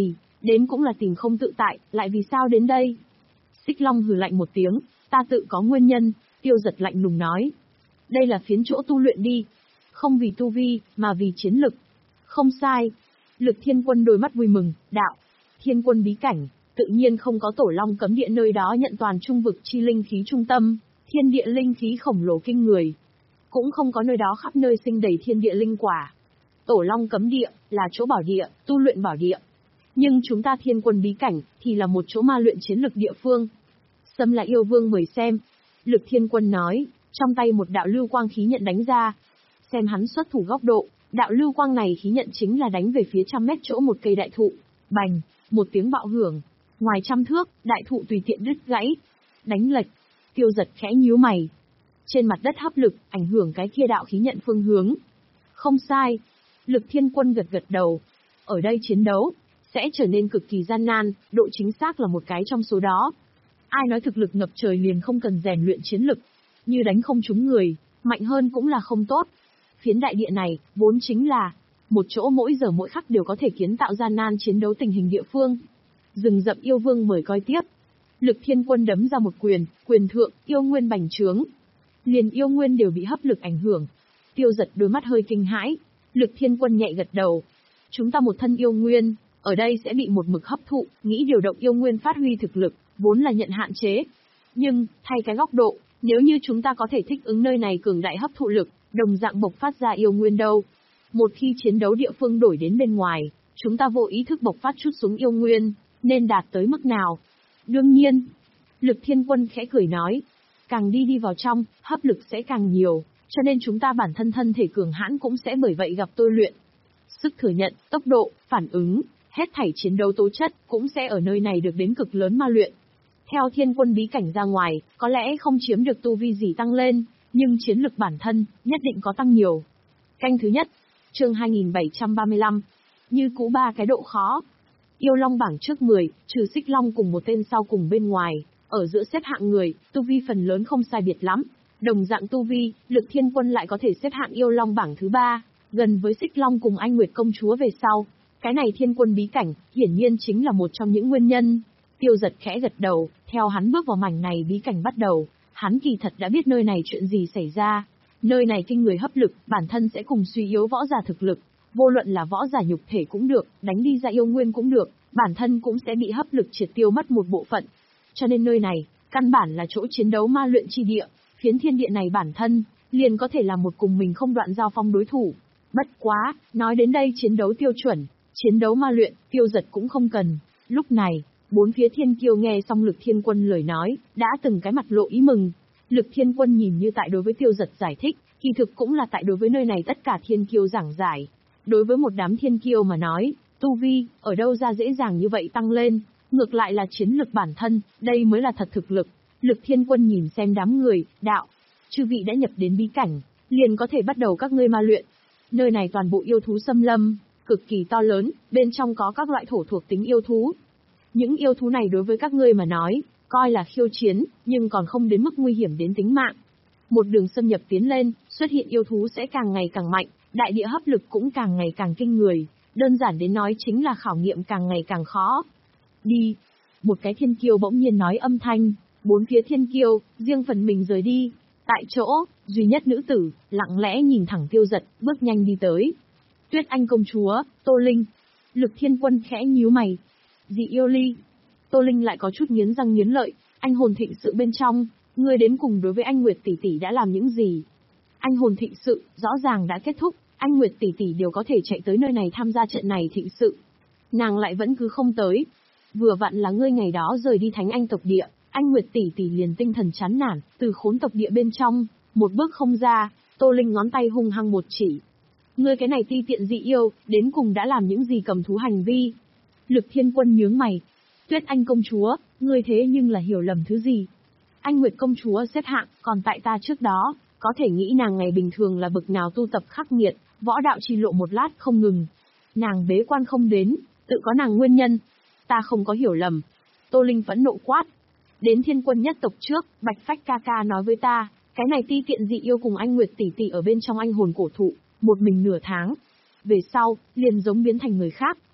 Đến cũng là tìm không tự tại, lại vì sao đến đây? Xích Long hừ lạnh một tiếng, ta tự có nguyên nhân, Tiêu Giật lạnh lùng nói. Đây là phiến chỗ tu luyện đi. Không vì tu vi, mà vì chiến lực. Không sai. Lực Thiên Quân đôi mắt vui mừng, đạo. Thiên Quân bí cảnh, tự nhiên không có Tổ Long cấm địa nơi đó nhận toàn trung vực chi linh khí trung tâm, thiên địa linh khí khổng lồ kinh người. Cũng không có nơi đó khắp nơi sinh đầy thiên địa linh quả. Tổ Long cấm địa, là chỗ bảo địa, tu luyện bảo địa. Nhưng chúng ta Thiên Quân bí cảnh, thì là một chỗ ma luyện chiến lực địa phương. Xâm là yêu vương mời xem. Lực Thiên Quân nói, trong tay một đạo lưu quang khí nhận đánh ra. Xem hắn xuất thủ góc độ, đạo lưu quang này khí nhận chính là đánh về phía trăm mét chỗ một cây đại thụ. Bành, một tiếng bạo hưởng. Ngoài trăm thước, đại thụ tùy tiện đứt gãy. Đánh lệch. Tiêu Giật khẽ nhíu mày. Trên mặt đất hấp lực, ảnh hưởng cái kia đạo khí nhận phương hướng. Không sai. Lực Thiên Quân gật gật đầu. Ở đây chiến đấu, sẽ trở nên cực kỳ gian nan, độ chính xác là một cái trong số đó. Ai nói thực lực ngập trời liền không cần rèn luyện chiến lực. Như đánh không trúng người, mạnh hơn cũng là không tốt. Phiến đại địa này, vốn chính là một chỗ mỗi giờ mỗi khắc đều có thể kiến tạo gian nan chiến đấu tình hình địa phương. Rừng rậm yêu vương mời coi tiếp. Lực Thiên Quân đấm ra một quyền, quyền thượng, yêu nguyên bành trướng. Liền yêu nguyên đều bị hấp lực ảnh hưởng. Tiêu Giật đôi mắt hơi kinh hãi. Lực Thiên Quân nhẹ gật đầu. Chúng ta một thân yêu nguyên, ở đây sẽ bị một mực hấp thụ, nghĩ điều động yêu nguyên phát huy thực lực, vốn là nhận hạn chế. Nhưng, thay cái góc độ, nếu như chúng ta có thể thích ứng nơi này cường đại hấp thụ lực, đồng dạng bộc phát ra yêu nguyên đâu. Một khi chiến đấu địa phương đổi đến bên ngoài, chúng ta vô ý thức bộc phát chút xuống yêu nguyên, nên đạt tới mức nào? Đương nhiên, Lực Thiên Quân khẽ cười nói, càng đi đi vào trong, hấp lực sẽ càng nhiều, cho nên chúng ta bản thân thân thể cường hãn cũng sẽ bởi vậy gặp tôi luyện. Sức thừa nhận, tốc độ, phản ứng, hết thảy chiến đấu tố chất cũng sẽ ở nơi này được đến cực lớn ma luyện. Theo Thiên Quân bí cảnh ra ngoài, có lẽ không chiếm được tu vi gì tăng lên, nhưng chiến lực bản thân, nhất định có tăng nhiều. Canh thứ nhất, chương hai nghìn bảy trăm ba mươi lăm, như cũ ba cái độ khó. Yêu Long bảng trước mười, trừ Xích Long cùng một tên sau cùng bên ngoài, ở giữa xếp hạng người, tu vi phần lớn không sai biệt lắm. Đồng dạng tu vi, Lực Thiên Quân lại có thể xếp hạng Yêu Long bảng thứ ba, gần với Xích Long cùng Anh Nguyệt công chúa về sau. Cái này Thiên Quân bí cảnh, hiển nhiên chính là một trong những nguyên nhân. Tiêu Giật khẽ gật đầu, theo hắn bước vào mảnh này bí cảnh bắt đầu, hắn kỳ thật đã biết nơi này chuyện gì xảy ra. Nơi này kinh người hấp lực, bản thân sẽ cùng suy yếu võ giả thực lực. Vô luận là võ giả nhục thể cũng được, đánh đi ra yêu nguyên cũng được, bản thân cũng sẽ bị hấp lực triệt tiêu mất một bộ phận. Cho nên nơi này, căn bản là chỗ chiến đấu ma luyện chi địa, phiến thiên địa này bản thân, liền có thể là một cùng mình không đoạn giao phong đối thủ. Bất quá, nói đến đây chiến đấu tiêu chuẩn, chiến đấu ma luyện, Tiêu Giật cũng không cần. Lúc này, bốn phía thiên kiêu nghe xong Lực Thiên Quân lời nói, đã từng cái mặt lộ ý mừng. Lực Thiên Quân nhìn như tại đối với Tiêu Giật giải thích, kỳ thực cũng là tại đối với nơi này tất cả thiên kiêu giảng giải. Đối với một đám thiên kiêu mà nói, tu vi, ở đâu ra dễ dàng như vậy tăng lên, ngược lại là chiến lực bản thân, đây mới là thật thực lực. Lực Thiên Quân nhìn xem đám người, đạo, chư vị đã nhập đến bí cảnh, liền có thể bắt đầu các ngươi ma luyện. Nơi này toàn bộ yêu thú xâm lâm, cực kỳ to lớn, bên trong có các loại thổ thuộc tính yêu thú. Những yêu thú này đối với các ngươi mà nói, coi là khiêu chiến, nhưng còn không đến mức nguy hiểm đến tính mạng. Một đường xâm nhập tiến lên, xuất hiện yêu thú sẽ càng ngày càng mạnh, đại địa hấp lực cũng càng ngày càng kinh người, đơn giản đến nói chính là khảo nghiệm càng ngày càng khó. Đi! Một cái thiên kiêu bỗng nhiên nói âm thanh, bốn phía thiên kiêu, riêng phần mình rời đi. Tại chỗ, duy nhất nữ tử, lặng lẽ nhìn thẳng Tiêu Giật, bước nhanh đi tới. Tuyết Anh công chúa, Tô Linh. Lực Thiên Quân khẽ nhíu mày. Dị yêu ly. Tô Linh lại có chút nghiến răng nghiến lợi, anh hồn thịnh sự bên trong, ngươi đến cùng đối với anh Nguyệt tỷ tỷ đã làm những gì? Anh hồn thịnh sự, rõ ràng đã kết thúc, anh Nguyệt tỷ tỷ đều có thể chạy tới nơi này tham gia trận này thịnh sự. Nàng lại vẫn cứ không tới. Vừa vặn là ngươi ngày đó rời đi Thánh Anh tộc địa, anh Nguyệt tỷ tỷ liền tinh thần chán nản, từ khốn tộc địa bên trong, một bước không ra, Tô Linh ngón tay hung hăng một chỉ. Ngươi cái này ti tiện dị yêu, đến cùng đã làm những gì cầm thú hành vi? Lực Thiên Quân nhướng mày. Tuyết Anh công chúa, ngươi thế nhưng là hiểu lầm thứ gì? Anh Nguyệt công chúa xếp hạng, còn tại ta trước đó, có thể nghĩ nàng ngày bình thường là bực nào tu tập khắc nghiệt, võ đạo trì lộ một lát không ngừng. Nàng bế quan không đến, tự có nàng nguyên nhân. Ta không có hiểu lầm. Tô Linh phẫn nộ quát. Đến Thiên Quân nhất tộc trước, Bạch Phách ca ca nói với ta, cái này ti tiện dị yêu cùng anh Nguyệt tỷ tỷ ở bên trong anh hồn cổ thụ, một mình nửa tháng. Về sau, liền giống biến thành người khác,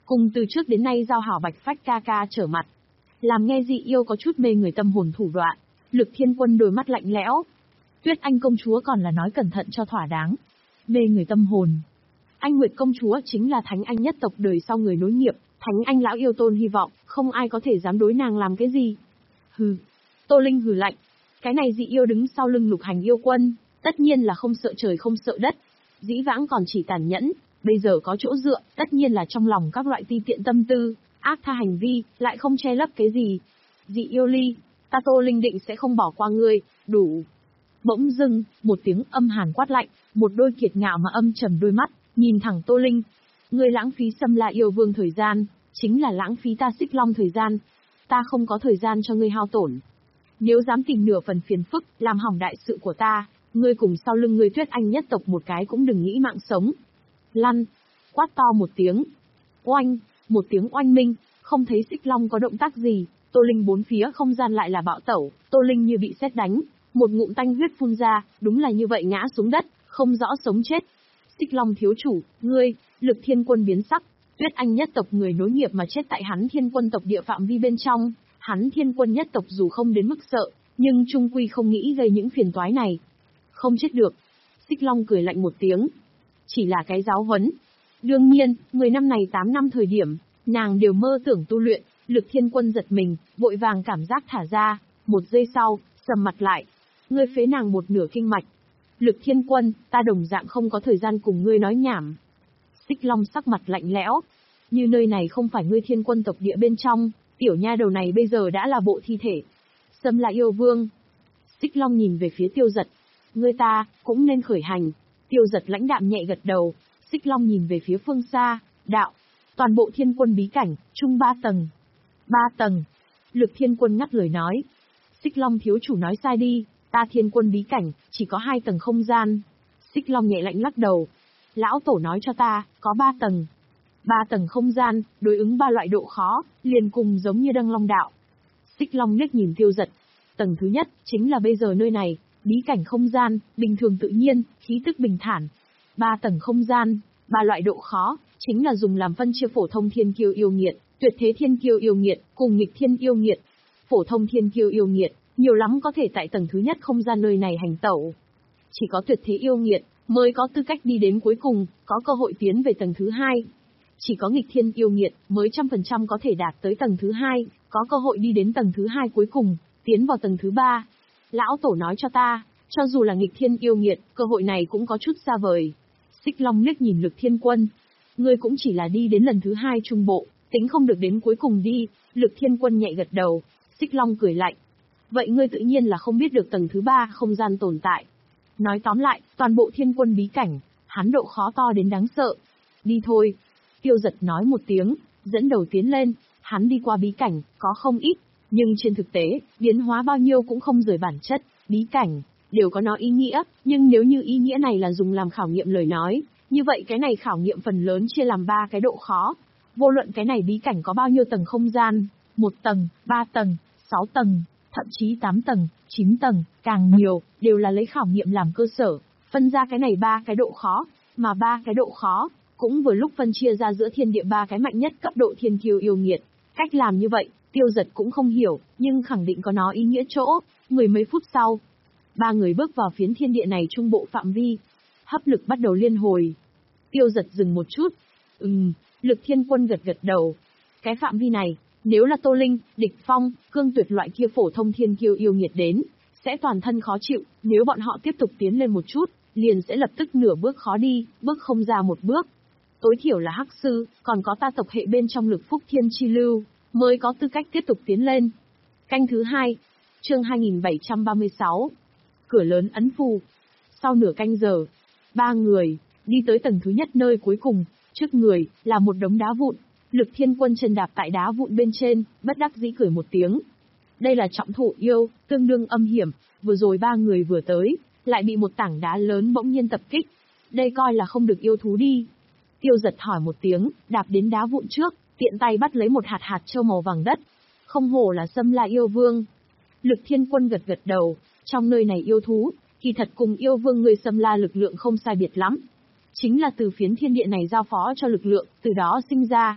Cùng từ trước đến nay giao hảo Bạch Phách ca ca trở mặt. Làm nghe dị yêu có chút mê người tâm hồn thủ đoạn. Lực Thiên Quân đôi mắt lạnh lẽo. Tuyết Anh công chúa còn là nói cẩn thận cho thỏa đáng. Mê người tâm hồn. Anh Nguyệt công chúa chính là Thánh Anh nhất tộc đời sau người nối nghiệp, Thánh Anh lão yêu tôn hy vọng, không ai có thể dám đối nàng làm cái gì. Hừ. Tô Linh hừ lạnh. Cái này dị yêu đứng sau lưng Lục Hành yêu quân, tất nhiên là không sợ trời không sợ đất. Dĩ vãng còn chỉ tàn nhẫn, bây giờ có chỗ dựa, tất nhiên là trong lòng các loại ti tiện tâm tư, ác tha hành vi, lại không che lấp cái gì. Dị yêu ly, ta Tô Linh định sẽ không bỏ qua ngươi, đủ. Bỗng dưng, một tiếng âm hàn quát lạnh, một đôi kiệt ngạo mà âm trầm đôi mắt, nhìn thẳng Tô Linh. Ngươi lãng phí Xâm La yêu vương thời gian, chính là lãng phí ta Xích Long thời gian. Ta không có thời gian cho ngươi hao tổn. Nếu dám tìm nửa phần phiền phức, làm hỏng đại sự của ta, ngươi cùng sau lưng ngươi Tuyết Anh nhất tộc một cái cũng đừng nghĩ mạng sống. Lăn, quát to một tiếng. Oanh, một tiếng oanh minh, không thấy Xích Long có động tác gì, Tô Linh bốn phía không gian lại là bạo tẩu, Tô Linh như bị sét đánh, một ngụm tanh huyết phun ra, đúng là như vậy ngã xuống đất, không rõ sống chết. Xích Long thiếu chủ, ngươi, Lực Thiên Quân biến sắc, Tuyết Anh nhất tộc người nối nghiệp mà chết tại hắn Thiên Quân tộc địa phạm vi bên trong, hắn Thiên Quân nhất tộc dù không đến mức sợ, nhưng trung quy không nghĩ gây những phiền toái này. Không chết được. Xích Long cười lạnh một tiếng. Chỉ là cái giáo huấn. Đương nhiên, mười năm này tám năm thời điểm, nàng đều mơ tưởng tu luyện, Lực Thiên Quân giật mình, vội vàng cảm giác thả ra, một giây sau, sầm mặt lại. Ngươi phế nàng một nửa kinh mạch. Lực Thiên Quân, ta đồng dạng không có thời gian cùng ngươi nói nhảm. Xích Long sắc mặt lạnh lẽo. Như nơi này không phải ngươi Thiên Quân tộc địa bên trong, tiểu nha đầu này bây giờ đã là bộ thi thể. Xâm La yêu vương. Xích Long nhìn về phía Tiêu Giật. Ngươi ta, cũng nên khởi hành. Tiêu Giật lãnh đạm nhẹ gật đầu. Xích Long nhìn về phía phương xa, đạo. Toàn bộ Thiên Quân bí cảnh, chung ba tầng. Ba tầng. Lực Thiên Quân ngắt lời nói. Xích Long thiếu chủ nói sai đi, ta Thiên Quân bí cảnh, chỉ có hai tầng không gian. Xích Long nhẹ lạnh lắc đầu. Lão tổ nói cho ta, có ba tầng. Ba tầng không gian, đối ứng ba loại độ khó, liền cùng giống như Đăng Long đạo. Xích Long liếc nhìn Tiêu Giật. Tầng thứ nhất, chính là bây giờ nơi này, bí cảnh không gian, bình thường tự nhiên, khí tức bình thản. Ba tầng không gian, ba loại độ khó, chính là dùng làm phân chia phổ thông thiên kiêu yêu nghiệt, tuyệt thế thiên kiêu yêu nghiệt, cùng nghịch thiên yêu nghiệt. Phổ thông thiên kiêu yêu nghiệt, nhiều lắm có thể tại tầng thứ nhất không gian nơi này hành tẩu. Chỉ có tuyệt thế yêu nghiệt, mới có tư cách đi đến cuối cùng, có cơ hội tiến về tầng thứ hai. Chỉ có nghịch thiên yêu nghiệt, mới trăm phần trăm có thể đạt tới tầng thứ hai, có cơ hội đi đến tầng thứ hai cuối cùng, tiến vào tầng thứ ba. Lão tổ nói cho ta, cho dù là nghịch thiên yêu nghiệt, cơ hội này cũng có chút xa vời. Xích Long liếc nhìn Lực Thiên Quân. Ngươi cũng chỉ là đi đến lần thứ hai trung bộ, tính không được đến cuối cùng đi. Lực Thiên Quân nhẹ gật đầu. Xích Long cười lạnh. Vậy ngươi tự nhiên là không biết được tầng thứ ba không gian tồn tại. Nói tóm lại, toàn bộ Thiên Quân bí cảnh, hắn độ khó to đến đáng sợ. Đi thôi. Tiêu Giật nói một tiếng, dẫn đầu tiến lên. Hắn đi qua bí cảnh, có không ít, nhưng trên thực tế, biến hóa bao nhiêu cũng không rời bản chất. Bí cảnh đều có nó ý nghĩa, nhưng nếu như ý nghĩa này là dùng làm khảo nghiệm lời nói, như vậy cái này khảo nghiệm phần lớn chia làm ba cái độ khó. Vô luận cái này bí cảnh có bao nhiêu tầng không gian, một tầng, ba tầng, sáu tầng, thậm chí tám tầng, chín tầng, càng nhiều, đều là lấy khảo nghiệm làm cơ sở, phân ra cái này ba cái độ khó, mà ba cái độ khó, cũng vừa lúc phân chia ra giữa thiên địa ba cái mạnh nhất cấp độ thiên kiêu yêu nghiệt. Cách làm như vậy, Tiêu Giật cũng không hiểu, nhưng khẳng định có nó ý nghĩa chỗ. Mười mấy phút sau, ba người bước vào phiến thiên địa này trung bộ phạm vi. Hấp lực bắt đầu liên hồi. Tiêu Giật dừng một chút. Ừm, Lực Thiên Quân gật gật đầu. Cái phạm vi này, nếu là Tô Linh, Địch Phong, Cương Tuyệt loại kia phổ thông thiên kiêu yêu nghiệt đến, sẽ toàn thân khó chịu. Nếu bọn họ tiếp tục tiến lên một chút, liền sẽ lập tức nửa bước khó đi, bước không ra một bước. Tối thiểu là Hắc Sư, còn có ta tộc hệ bên trong Lực Phúc Thiên Chi Lưu, mới có tư cách tiếp tục tiến lên. Canh thứ hai, chương hai nghìn bảy trăm ba mươi sáu. Cửa lớn ấn phù. Sau nửa canh giờ, ba người đi tới tầng thứ nhất nơi cuối cùng, trước người là một đống đá vụn. Lực Thiên Quân chân đạp tại đá vụn bên trên, bất đắc dĩ cười một tiếng. Đây là trọng thổ yêu, tương đương âm hiểm, vừa rồi ba người vừa tới, lại bị một tảng đá lớn bỗng nhiên tập kích. Đây coi là không được yêu thú đi. Tiêu Giật hỏi một tiếng, đạp đến đá vụn trước, tiện tay bắt lấy một hạt hạt châu màu vàng đất. Không hổ là Xâm La yêu vương. Lực Thiên Quân gật gật đầu, trong nơi này yêu thú, kỳ thật cùng yêu vương người Xâm La lực lượng không sai biệt lắm. Chính là từ phiến thiên địa này giao phó cho lực lượng, từ đó sinh ra.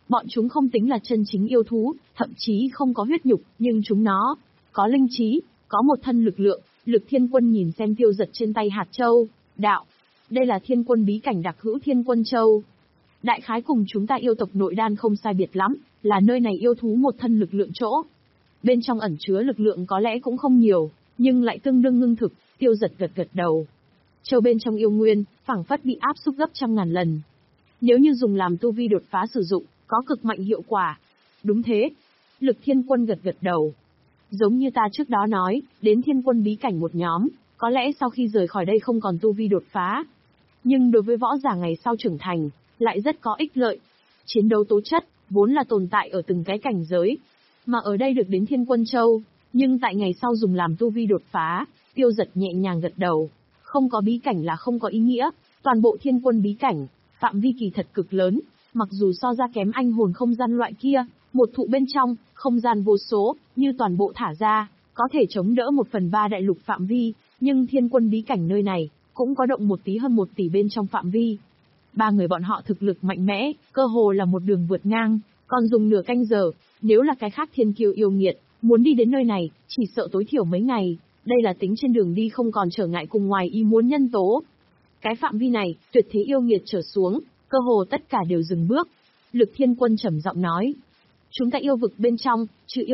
Bọn chúng không tính là chân chính yêu thú, thậm chí không có huyết nhục, nhưng chúng nó có linh trí, có một thân lực lượng. Lực Thiên Quân nhìn xem Tiêu Giật trên tay hạt châu, đạo. Đây là Thiên Quân bí cảnh đặc hữu Thiên Quân Châu. Đại khái cùng chúng ta yêu tộc nội đan không sai biệt lắm, là nơi này yêu thú một thân lực lượng chỗ. Bên trong ẩn chứa lực lượng có lẽ cũng không nhiều, nhưng lại tương đương ngưng thực. Tiêu Giật gật gật đầu. Châu bên trong yêu nguyên, phảng phất bị áp xúc gấp trăm ngàn lần. Nếu như dùng làm tu vi đột phá sử dụng, có cực mạnh hiệu quả. Đúng thế. Lực Thiên Quân gật gật đầu. Giống như ta trước đó nói, đến Thiên Quân bí cảnh một nhóm, có lẽ sau khi rời khỏi đây không còn tu vi đột phá. Nhưng đối với võ giả ngày sau trưởng thành, lại rất có ích lợi. Chiến đấu tố chất, vốn là tồn tại ở từng cái cảnh giới. Mà ở đây được đến Thiên Quân Châu, nhưng tại ngày sau dùng làm tu vi đột phá. Tiêu Giật nhẹ nhàng gật đầu. Không có bí cảnh là không có ý nghĩa. Toàn bộ Thiên Quân bí cảnh, phạm vi kỳ thật cực lớn. Mặc dù so ra kém anh hồn không gian loại kia, một thụ bên trong, không gian vô số, như toàn bộ thả ra, có thể chống đỡ một phần ba đại lục phạm vi, nhưng Thiên Quân bí cảnh nơi này, cũng có động một tí hơn một tỷ bên trong phạm vi. Ba người bọn họ thực lực mạnh mẽ, cơ hồ là một đường vượt ngang, còn dùng nửa canh giờ, nếu là cái khác thiên kiêu yêu nghiệt, muốn đi đến nơi này, chỉ sợ tối thiểu mấy ngày, đây là tính trên đường đi không còn trở ngại cùng ngoài ý muốn nhân tố. Cái phạm vi này, tuyệt thế yêu nghiệt trở xuống, cơ hồ tất cả đều dừng bước. Lực Thiên Quân trầm giọng nói, chúng ta yêu vực bên trong, trừ yêu